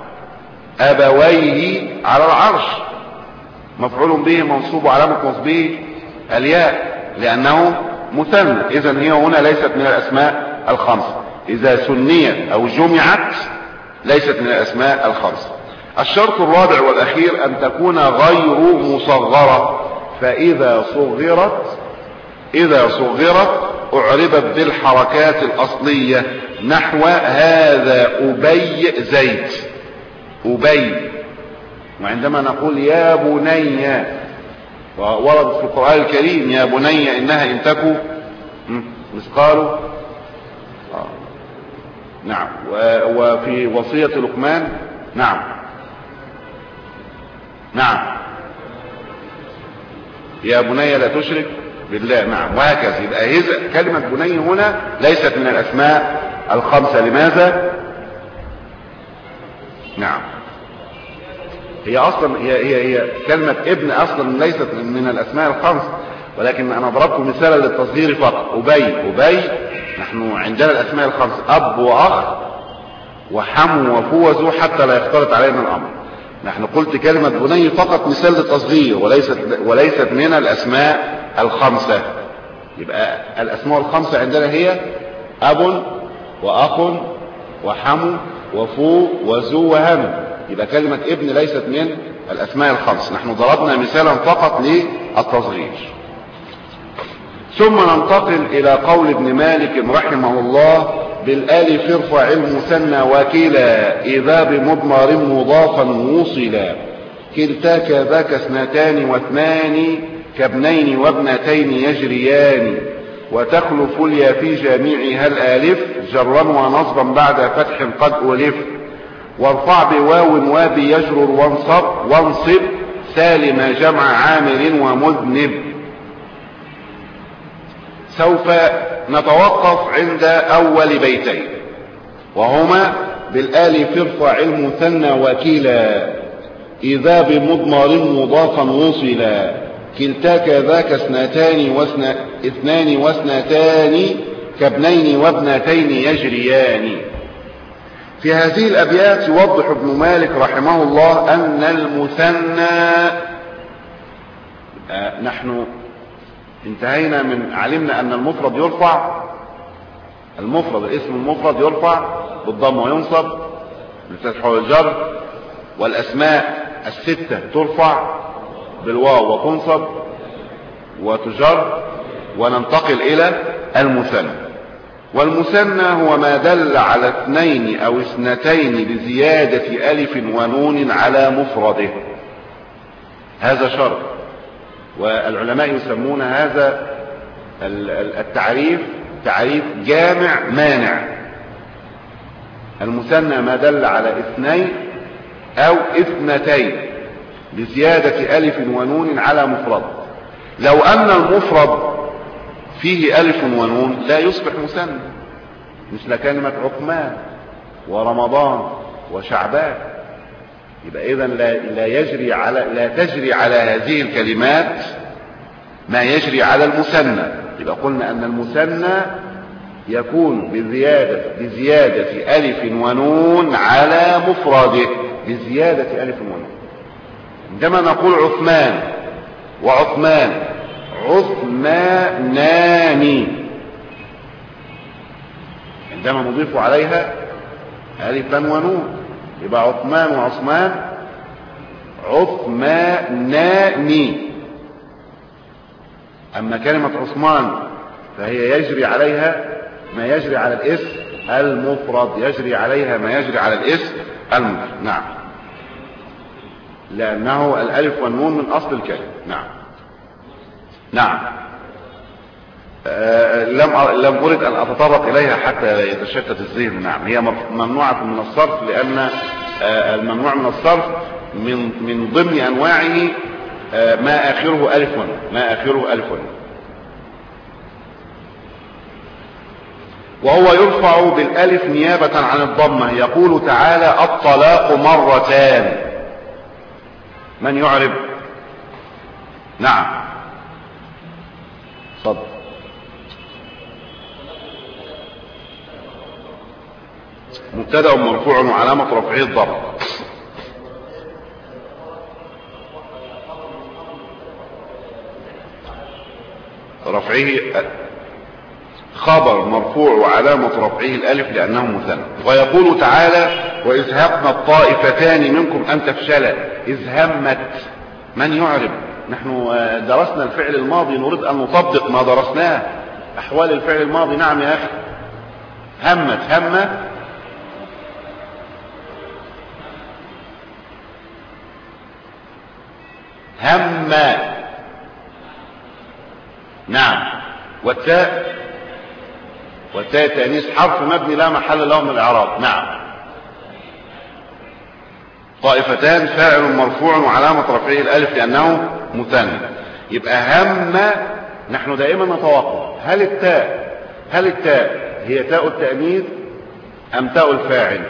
أبويه على العرش، مفعول به منصوب علامة نصبه الياء لأنه مثنى. إذن هي هنا ليست من الأسماء الخمسة. إذا ثنيت أو جمعت ليست من الأسماء الخمسة. الشرط الرابع والأخير أن تكون غير مصغرة، فإذا صغرت إذا صغرت أعربت بالحركات الأصلية نحو هذا أبي زيد، أبي. وعندما نقول يا بني، وورد في القرآن الكريم يا بني إنها إن تكو مثقال آه. نعم. وفي وصية لقمان نعم نعم يا بني لا تشرك بالله. نعم. وهكذا. يبقى هذا كلمة بني هنا ليست من الأسماء الخمسة. لماذا؟ نعم. هي أصلا هي, هي, هي كلمة ابن أصلا ليست من الأسماء الخمسة، ولكن أنا ضربت مثالا للتصغير فقط. أبي أبي نحن عندنا الأسماء الخمسة أب وأخ وحم وفو وزو حتى لا يختلط علينا الأمر. نحن قلت كلمة بني فقط مثال للتصغير وليست وليست من الأسماء الخمسة. يبقى الأسماء الخمسة عندنا هي أب وأخ وحم وفو وزو وهم. يبقى كلمة ابن ليست من الأسماء الخمس. نحن ضربنا مثالا فقط للتصغير. ثم ننتقل إلى قول ابن مالك رحمه الله بالالف ارفع المثنى وكلا إذا بمضمر مضافا وصلا كلتاك ذاك اثنتان واثنان كابنين وابنتين يجريان وتخلف اليا في جميعها الالف جرا ونصبا بعد فتح قد ألف وارفع بواو وابي يجرر وانصب وانصب سالم جمع عامل ومذنب. سوف نتوقف عند أول بيتين وهما بالالف ارفع المثنى وكلا إذا بمضمر مضافا وصلا كلتاك ذاك اثنتان واثنان اثنان واثنتان كابنين وابنتين يجريان. في هذه الأبيات يوضح ابن مالك رحمه الله أن المثنى آه نحن انتهينا من علمنا أن المفرد يرفع، المفرد الاسم المفرد يرفع بالضم وينصب بالفتح والجر، والأسماء الستة ترفع بالواو وتنصب وتجر. وننتقل إلى المثنى. والمثنى هو ما دل على اثنين أو اثنتين بزيادة ألف ونون على مفرده. هذا شرط، والعلماء يسمون هذا التعريف تعريف جامع مانع. المثنى ما دل على اثنين أو اثنتين بزيادة ألف ونون على مفرد. لو أن المفرد فيه ألف ونون لا يصبح مثنى، مثل كلمة عثمان ورمضان وشعبان. يبقى إذن لا, لا يجري على لا تجري على هذه الكلمات ما يجري على المثنى. يبقى قلنا أن المثنى يكون بزيادة بزيادة ألف ونون على مفرده، بزيادة ألف ونون. عندما نقول عثمان وعثمان عثمانان، عندما نضيف عليها ألفا ونون يبقى عثمان وعثمان عثمانان. أما كلمة عثمان فهي يجري عليها ما يجري على الاسم المفرد، يجري عليها ما يجري على الاسم المفرد. نعم، لأنه الألف والنون من أصل الكلمة. نعم نعم. آه لم لم أرد أن أتطرق إليها حتى يتشتت الذهن. نعم، هي ممنوعة من الصرف، لأن آه الممنوع من الصرف من من ضمن أنواعه آه ما آخره ألف ونون، ما آخره ألف ونون. وهو يرفع بالألف نيابة عن الضمة. يقول تعالى الطلاق مرتان. من يعرب؟ نعم صدق. مبتدأ مرفوع وعلامة رفعه الضم. رفعه خبر مرفوع وعلامة رفعه الألف لأنه مثنى. ويقول تعالى وإذ همت الطائفتان منكم أن تفشلا. إذ همت، من يعرب؟ نحن درسنا الفعل الماضي، نريد أن نطبق ما درسناه. أحوال الفعل الماضي. نعم يا أخي. همت، هم، هم. نعم. والتاء، والتاء التأنيث حرف مبني لا محل له من الإعراب. نعم. طائفتان فاعل مرفوع وعلامة رفعه الألف لأنه مثنى. يبقى هم، نحن دائما نتوقف هل التاء هل التاء هي تاء التأنيث أم تاء الفاعل؟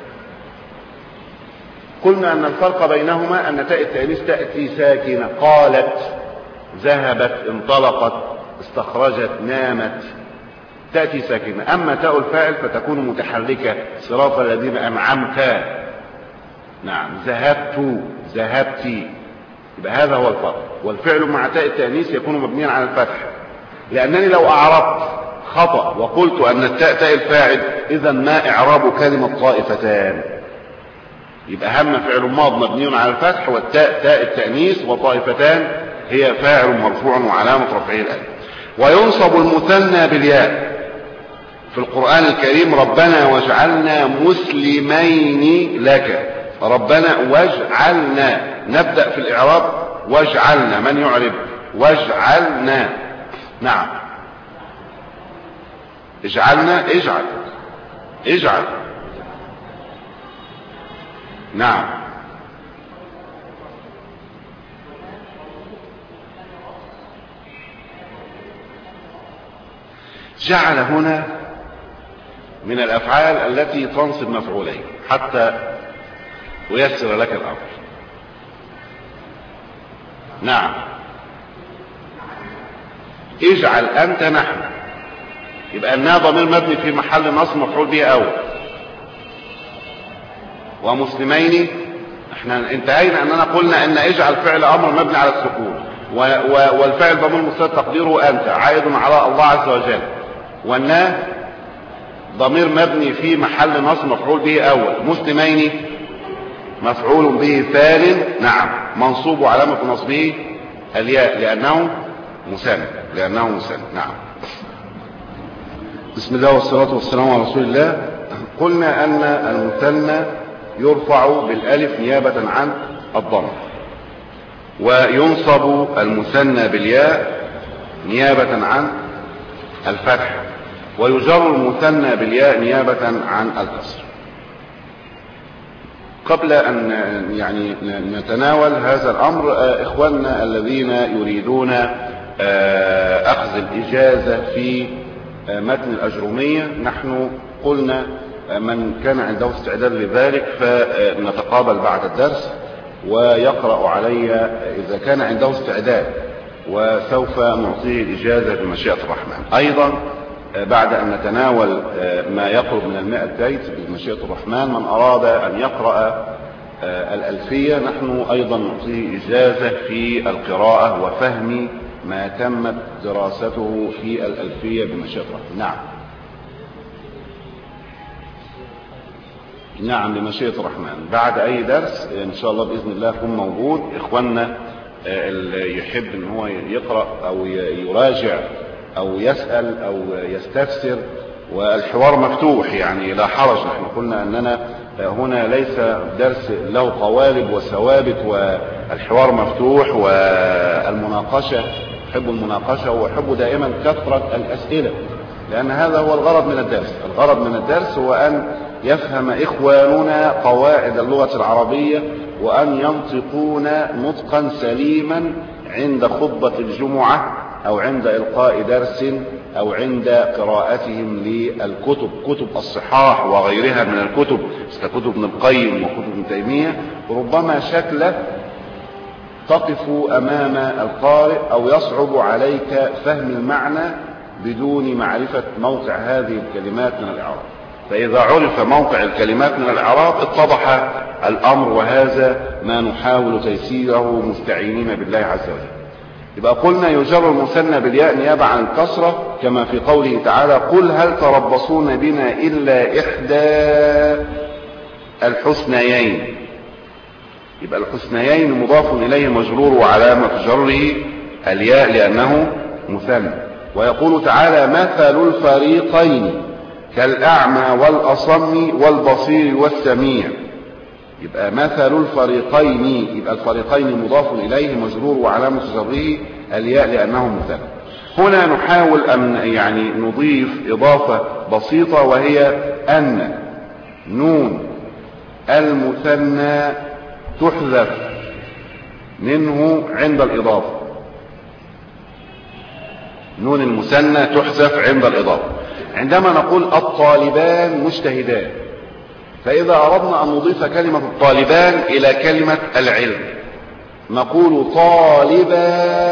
قلنا أن الفرق بينهما أن تاء التأنيث تأتي ساكنة، قالت، ذهبت، انطلقت، استخرجت، نامت، تأتي ساكنة. أما تاء الفاعل فتكون متحركة، صراط الذين أنعمت. نعم. ذهبت، ذهبتي. يبقى هذا هو الفرق. والفعل مع تاء التأنيث يكون مبنيا على الفتح، لأنني لو أعربت خطأ وقلت أن التاء تاء الفاعل إذا ما إعراب كلمة طائفتان؟ يبقى هم فعل ماض مبني على الفتح، والتاء تاء التأنيث، وطائفتان هي فاعل مرفوع وعلامة رفعه الألف. وينصب المثنى بالياء في القرآن الكريم. ربنا واجعلنا مسلمين لك. ربنا واجعلنا. نبدأ في الإعراب واجعلنا. من يعرب واجعلنا؟ نعم. اجعلنا، اجعل، اجعل. نعم. جعل هنا من الأفعال التي تنصب مفعولين حتى ويسر لك الأمر. نعم. اجعل أنت نحن. يبقى أنها ضمير مبني في محل نصب مفعول به أول. ومسلمين، احنا انتهينا أننا قلنا أن اجعل فعل أمر مبني على السكون، والفعل ضمير مستتر تقديره أنت عائد على الله عز وجل. والنا ضمير مبني في محل نصب مفعول به أول. مسلمين مفعول به ثان. نعم. منصوب علامة نصبه الياء لأنه مثنى، لأنه مثنى. نعم. بسم الله والصلاة والسلام على رسول الله. قلنا أن المثنى يرفع بالألف نيابة عن الضم، وينصب المثنى بالياء نيابة عن الفتح، ويجر المثنى بالياء نيابة عن الكسر. قبل أن يعني نتناول هذا الأمر، إخواننا الذين يريدون أخذ الإجازة في متن الأجرومية، نحن قلنا من كان عنده استعداد لذلك فنتقابل بعد الدرس ويقرأ علي إذا كان عنده استعداد، وسوف نعطيه الإجازة بمشيئة الرحمن. أيضا بعد أن نتناول ما يقرب من المائة بيت بمشيئة الرحمن، من أراد أن يقرأ الألفية نحن أيضا نعطيه إجازة في القراءة وفهم ما تمت دراسته في الألفية بمشيئة الرحمن. نعم. نعم بمشيئة الرحمن. بعد أي درس إن شاء الله بإذن الله يكون موجود. إخواننا اللي يحب إن هو يقرأ أو يراجع أو يسأل أو يستفسر، والحوار مفتوح يعني لا حرج. نحن قلنا أننا هنا ليس درس له قوالب وثوابت، والحوار مفتوح، والمناقشة أحب المناقشة وأحب دائما كثرة الأسئلة، لأن هذا هو الغرض من الدرس. الغرض من الدرس هو أن يفهم إخواننا قواعد اللغة العربية، وأن ينطقون نطقا سليما عند خطبة الجمعة أو عند إلقاء درس أو عند قراءتهم للكتب، كتب الصحاح وغيرها من الكتب مثل كتب ابن القيم وكتب ابن تيمية. ربما شكل تقف أمام القارئ أو يصعب عليك فهم المعنى بدون معرفة موقع هذه الكلمات من الإعراب. فإذا عرف موقع الكلمات من الإعراب اتضح الأمر، وهذا ما نحاول تيسيره مستعينين بالله عز وجل. يبقى قلنا يجر المثنى بالياء نيابة عن الكسرة، كما في قوله تعالى قل هل تربصون بنا إلا إحدى الحسنيين. يبقى الحسنيين مضاف إليه مجرور وعلامة جره الياء لأنه مثنى. ويقول تعالى مثل الفريقين كالأعمى والأصم والبصير والسميع. يبقى مثل الفريقين، يبقى الفريقين مضاف إليه مجرور وعلامة جره الياء لأنه مثنى. هنا نحاول أن يعني نضيف إضافة بسيطة، وهي أن نون المثنى تحذف منه عند الإضافة. نون المثنى تحذف عند الإضافة عندما نقول الطالبان مجتهدان. فإذا أردنا أن نضيف كلمة الطالبان إلى كلمة العلم نقول طالبا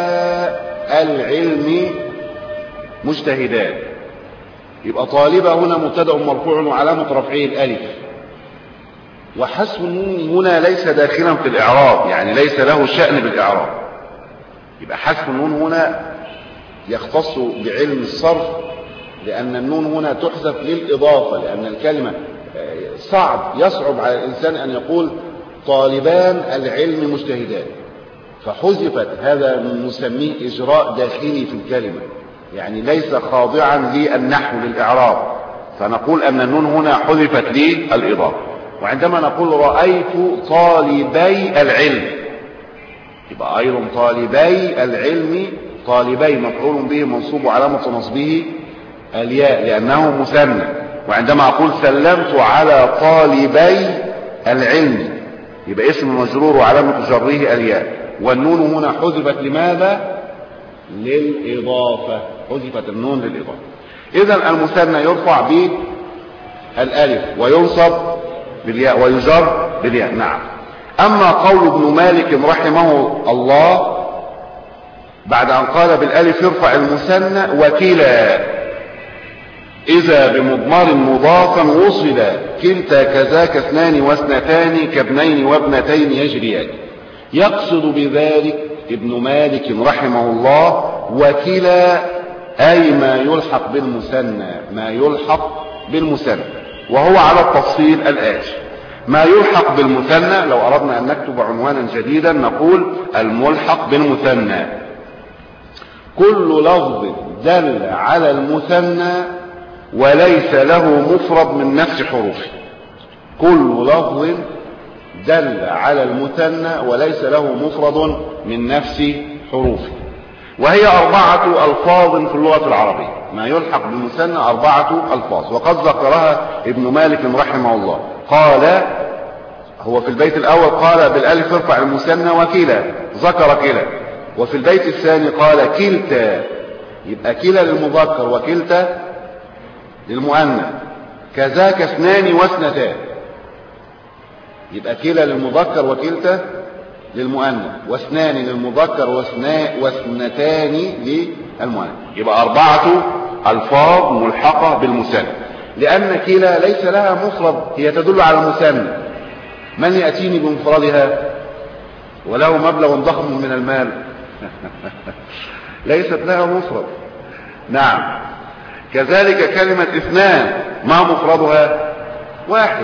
العلم مجتهدان. يبقى طالبة هنا مبتدأ مرفوع وعلامة رفعه الألف، وحذف النون هنا ليس داخلا في الإعراب، يعني ليس له شأن بالإعراب. يبقى حذف النون هنا يختص بعلم الصرف، لأن النون هنا تحذف للإضافة، لأن الكلمة صعب يصعب على الإنسان أن يقول طالبان العلم مجتهدان، فحذفت. هذا نسميه إجراء داخلي في الكلمة، يعني ليس خاضعا للنحو للإعراب، فنقول أن النون هنا حذفت للإضافة. وعندما نقول رأيت طالبي العلم يبقى أيضا طالبي العلم، طالبي مفعول به منصوب علامة نصبه الياء لأنه مثنى. وعندما أقول سلمت على طالبي العلم يبقى اسم مجرور وعلامة جره الياء، والنون هنا حذفت لماذا؟ للإضافة، حذفت النون للإضافة. إذن المثنى يرفع بالألف وينصب بالياء ويجر بالياء. نعم. أما قول ابن مالك رحمه الله بعد أن قال بالألف يرفع المثنى وكلا إذا بمضمر مضافا وصل كلتا كذاك اثنان واثنتان كابنين وابنتين يجريان، يقصد بذلك ابن مالك رحمه الله وكلا أي ما يلحق بالمثنى، ما يلحق بالمثنى، وهو على التفصيل الآتي. ما يلحق بالمثنى لو أردنا أن نكتب عنوانا جديدا نقول الملحق بالمثنى كل لفظ دل على المثنى وليس له مفرد من نفس حروفه. كل لفظ دل على المثنى وليس له مفرد من نفس حروفه، وهي أربعة ألفاظ في اللغة العربية. ما يلحق بالمثنى أربعة ألفاظ، وقد ذكرها ابن مالك رحمه الله. قال هو في البيت الأول قال بالألف ارفع المثنى وكلا، ذكر كلا. وفي البيت الثاني قال كلتا، يبقى كلا للمذكر وكلتا للمؤنث، كذاك اثنان واثنتان، يبقى كلا للمذكر وكلتا للمؤنث، واثنان للمذكر واثنتان للمؤنث. يبقى أربعة ألفاظ ملحقة بالمثنى، لأن كلا ليس لها مفرد، هي تدل على المثنى. من يأتيني بمفردها وله مبلغ ضخم من المال؟ ليست لها مفرد. نعم. كذلك كلمة اثنان ما مفردها؟ واحد.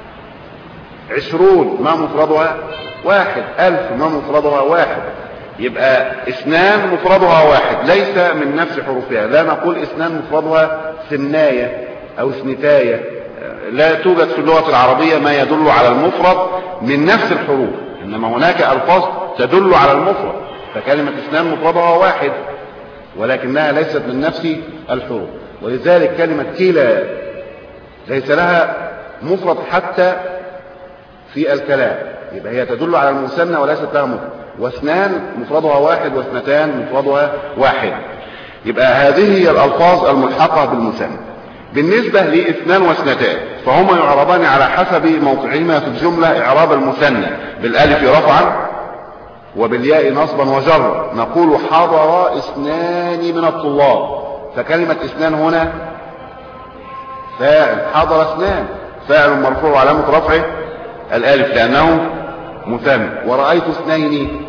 عشرون ما مفردها؟ واحد. ألف ما مفردها؟ واحد. يبقى اثنان مفردها واحد ليس من نفس حروفها. لا نقول اثنان مفردها ثناية أو اثنتاية، لا توجد في اللغة العربية ما يدل على المفرد من نفس الحروف، إنما هناك ألفاظ تدل على المفرد. فكلمة اثنان مفردها واحد ولكنها ليست من نفس الحروف، ولذلك كلمة كلا ليس لها مفرد حتى في الكلام، يبقى هي تدل على المثنى وليست لها مفرد. واثنان مفردها واحد واثنتان مفردها واحد. يبقى هذه هي الألفاظ الملحقة بالمثنى. بالنسبة لاثنان واثنتان فهما يعربان على حسب موقعهما في الجملة إعراب المثنى، بالألف رفعا وبالياء نصبا وجرا. نقول حضر اثنان من الطلاب، فكلمة اثنان هنا فاعل، حضر اثنان فاعل مرفوع وعلامة رفعه الألف لأنه مثنى. ورأيت اثنين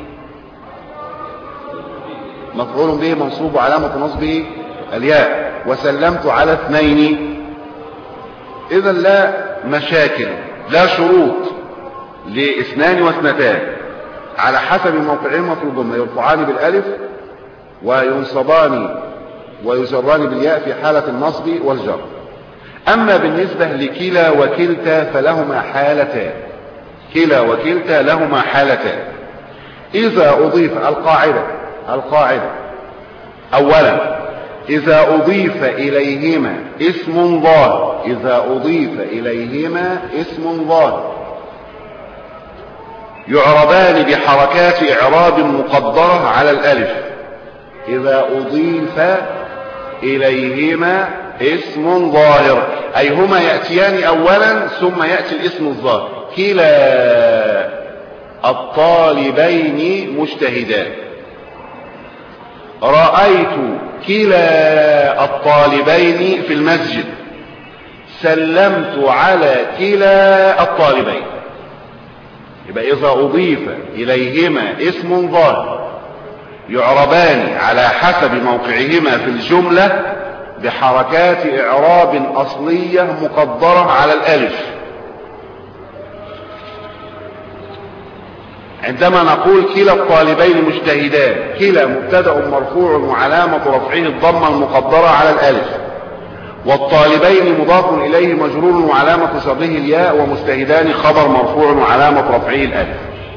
مفعول به منصوب وعلامة نصبه الياء. وسلمت على اثنين. إذا لا مشاكل، لا شروط لاثنان واثنتان، على حسب موقعهما في الجملة يرفعان بالألف وينصبان ويجران بالياء في حالة النصب والجر. أما بالنسبة لكلا وكلتا فلهما حالتان، كلا وكلتا لهما حالتان. إذا أضيف القاعدة القاعدة أولا إذا أضيف إليهما اسم ظاهر، إذا أضيف إليهما اسم ظاهر يعربان بحركات إعراب مقدرة على الألف. إذا أضيف إليهما اسم ظاهر أي هما يأتيان أولا ثم يأتي الاسم الظاهر. كلا الطالبين مجتهدان، رأيت كلا الطالبين في المسجد، سلمت على كلا الطالبين. يبقى إذا أضيف إليهما اسم ظاهر يعربان على حسب موقعهما في الجملة بحركات إعراب أصلية مقدرة على الألف. عندما نقول كلا الطالبين مجتهدان، كلا مبتدأ مرفوع وعلامة رفعه الضمة المقدرة على الألف، والطالبين مضاف إليه مجرور وعلامة جره الياء، ومجتهدان خبر مرفوع وعلامة رفعه الألف.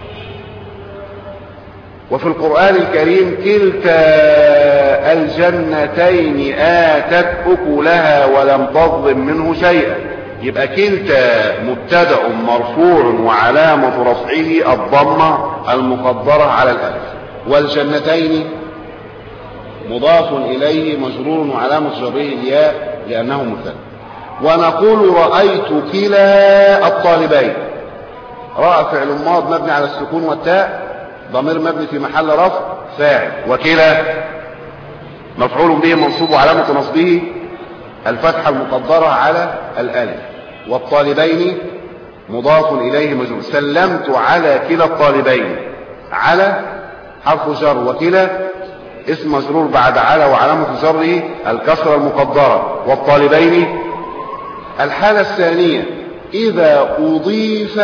وفي القرآن الكريم كلتا الجنتين آتت أكلها ولم تظلم منه شيئا. يبقى كلتا مبتدأ مرفوع وعلامة رفعه الضمة المقدرة على الألف، والجنتين مضاف إليه مجرور وعلامة جره الياء لأنه مثنى. ونقول رأيت كلا الطالبين، راء فعل ماض مبني على السكون والتاء ضمير مبني في محل رفع فاعل، وكلا مفعول به منصوب وعلامة نصبه الفتحة المقدرة على الألف، والطالبين مضاف إليه مجرور. سلمت على كلا الطالبين، على حرف جر وكلا اسم مجرور بعد على وعلامة جره الكسرة المقدرة، والطالبين. الحالة الثانية إذا أضيف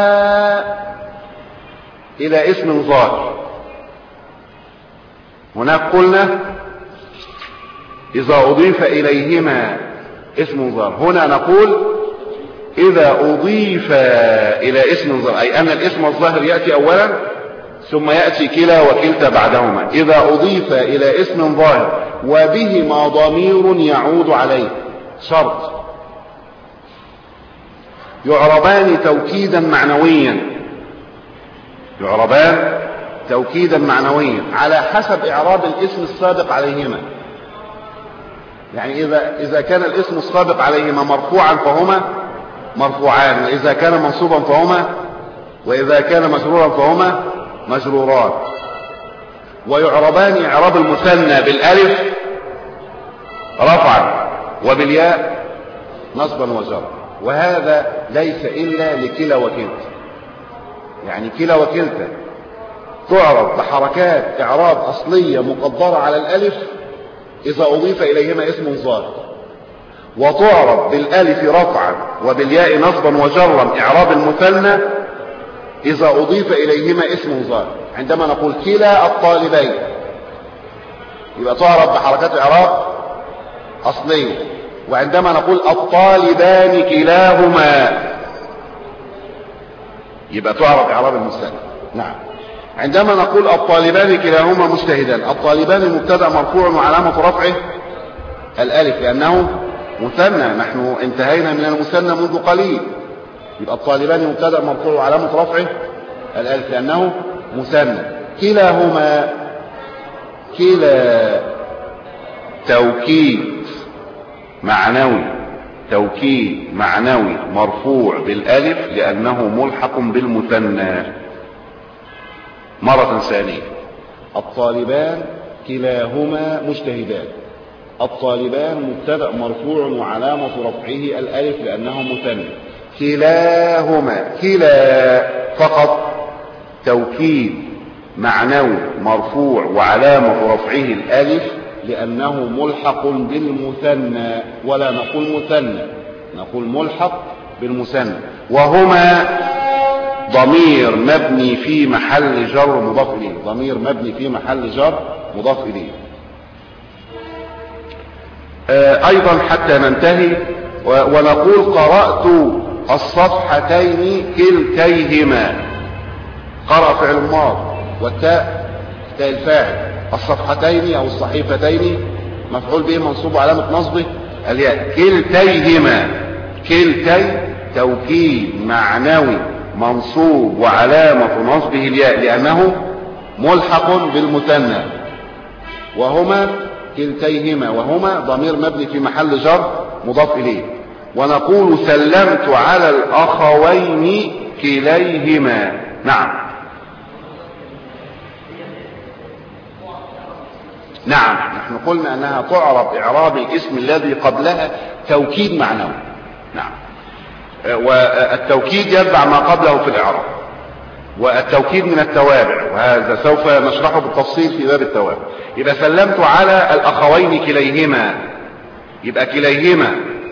إلى اسم ظاهر، هناك قلنا إذا أضيف إليهما اسم ظاهر، هنا نقول إذا أضيف إلى اسم ظاهر، أي أن الاسم الظاهر يأتي أولا ثم يأتي كلا وكلتا بعدهما. إذا أضيف إلى اسم ظاهر وبهما ضمير يعود عليه، شرط، يعربان توكيدا معنويا، يعربان توكيدا معنويا على حسب إعراب الاسم السابق عليهما. يعني إذا إذا كان الاسم السابق عليهما مرفوعا فهما مرفوعان، وإذا كان منصوبا فهما وإذا كان مجرورا فهما مجروران. ويعربان إعراب المثنى بالألف رفعا وبالياء نصبا وجرا، وهذا ليس إلا لكلا وكلتا. يعني كلا وكلتا تعرب بحركات إعراب أصلية مقدرة على الألف إذا أضيف إليهما اسم ظاهر، وتعرب بالألف رفعا وبالياء نصبا وجرا إعراب المثنى إذا أضيف إليهما اسم ظاهر. عندما نقول كلا الطالبين يبقى تعرب بحركات إعراب أصلية، وعندما نقول الطالبان كلاهما يبقى تعرب إعراب المثنى. نعم. عندما نقول الطالبان كلاهما مجتهدان، الطالبان مبتدأ مرفوع وعلامة رفعه الألف لأنه مثنى، نحن انتهينا من المثنى منذ قليل. يبقى الطالبان مبتدأ مرفوع وعلامة رفعه الألف لأنه مثنى. كلاهما، كلا توكيد معنوي، توكيد معنوي مرفوع بالألف لأنه ملحق بالمثنى. مرة ثانية، الطالبان كلاهما مجتهدان، الطالبان مبتدأ مرفوع وعلامة رفعه الألف لأنه مثنى. كلاهما، كلا فقط توكيد معنوي مرفوع وعلامة رفعه الألف لأنه ملحق بالمثنى، ولا نقول مثنى، نقول ملحق بالمثنى. وهما ضمير مبني في محل جر مضاف إليه، ضمير مبني في محل جر مضاف إليه. أيضا حتى ننتهي ونقول قرأت الصفحتين كلتيهما. قرأ فعل ماض والتاء تاء الفاعل، الصفحتين أو الصحيفتين مفعول به منصوب علامة نصبه الياء. كلتيهما، كلتي توكيد معنوي منصوب وعلامة نصبه الياء لأنه ملحق بالمثنى. وهما كلتيهما، وهما ضمير مبني في محل جر مضاف إليه. ونقول سلمت على الأخوين كليهما. نعم نعم نحن قلنا أنها تعرب إعراب الاسم الذي قبلها توكيد معنوي. نعم، والتوكيد يتبع ما قبله في الإعراب، والتوكيد من التوابع، وهذا سوف نشرحه بالتفصيل في باب التوابع. يبقى سلمت على الأخوين كليهما، يبقى كليهما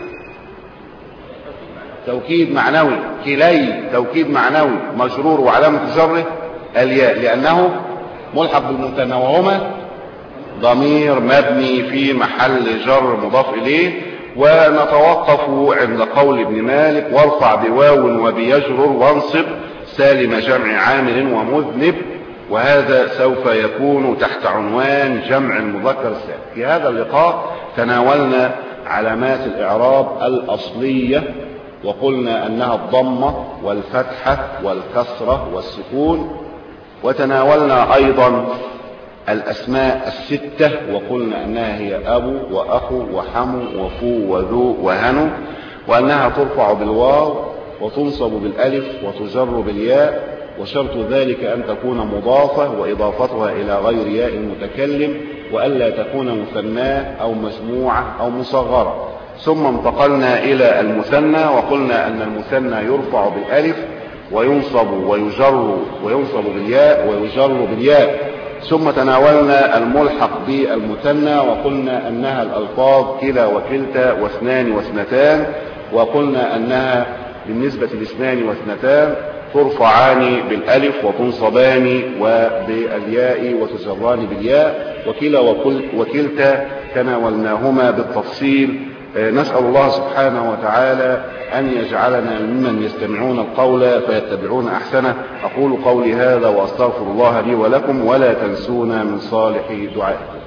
توكيد معنوي، كلي توكيد معنوي مجرور وعلامة جره الياء لأنه ملحق بالمثنى، وهما ضمير مبني في محل جر مضاف إليه. ونتوقف عند قول ابن مالك وارفع بواو وبيجرر وانصب سالم جمع عامل ومذنب، وهذا سوف يكون تحت عنوان جمع المذكر السالم. في هذا اللقاء تناولنا علامات الإعراب الأصلية، وقلنا أنها الضمة والفتحة والكسرة والسكون. وتناولنا أيضا الأسماء الستة، وقلنا أنها هي أبو وأخو وحمو وفو وذو وهنو، وأنها ترفع بالواو وتنصب بالألف وتجر بالياء، وشرط ذلك أن تكون مضافة وإضافتها إلى غير ياء المتكلم، وألا تكون مثناة أو مجموعة أو مصغرة. ثم انتقلنا إلى المثنى، وقلنا أن المثنى يرفع بالألف وينصب ويجر وينصب بالياء ويجر بالياء. ثم تناولنا الملحق بالمثنى، وقلنا أنها الألفاظ كلا وكلتا واثنان واثنتان، وقلنا أنها بالنسبة لاثنان واثنتان ترفعان بالألف وتنصبان وبالياء وتجران بالياء، وكلا وكلتا تناولناهما بالتفصيل. نسأل الله سبحانه وتعالى أن يجعلنا ممن يستمعون القول فيتبعون أحسنه. أقول قولي هذا وأستغفر الله لي ولكم، ولا تنسونا من صالح دعائكم.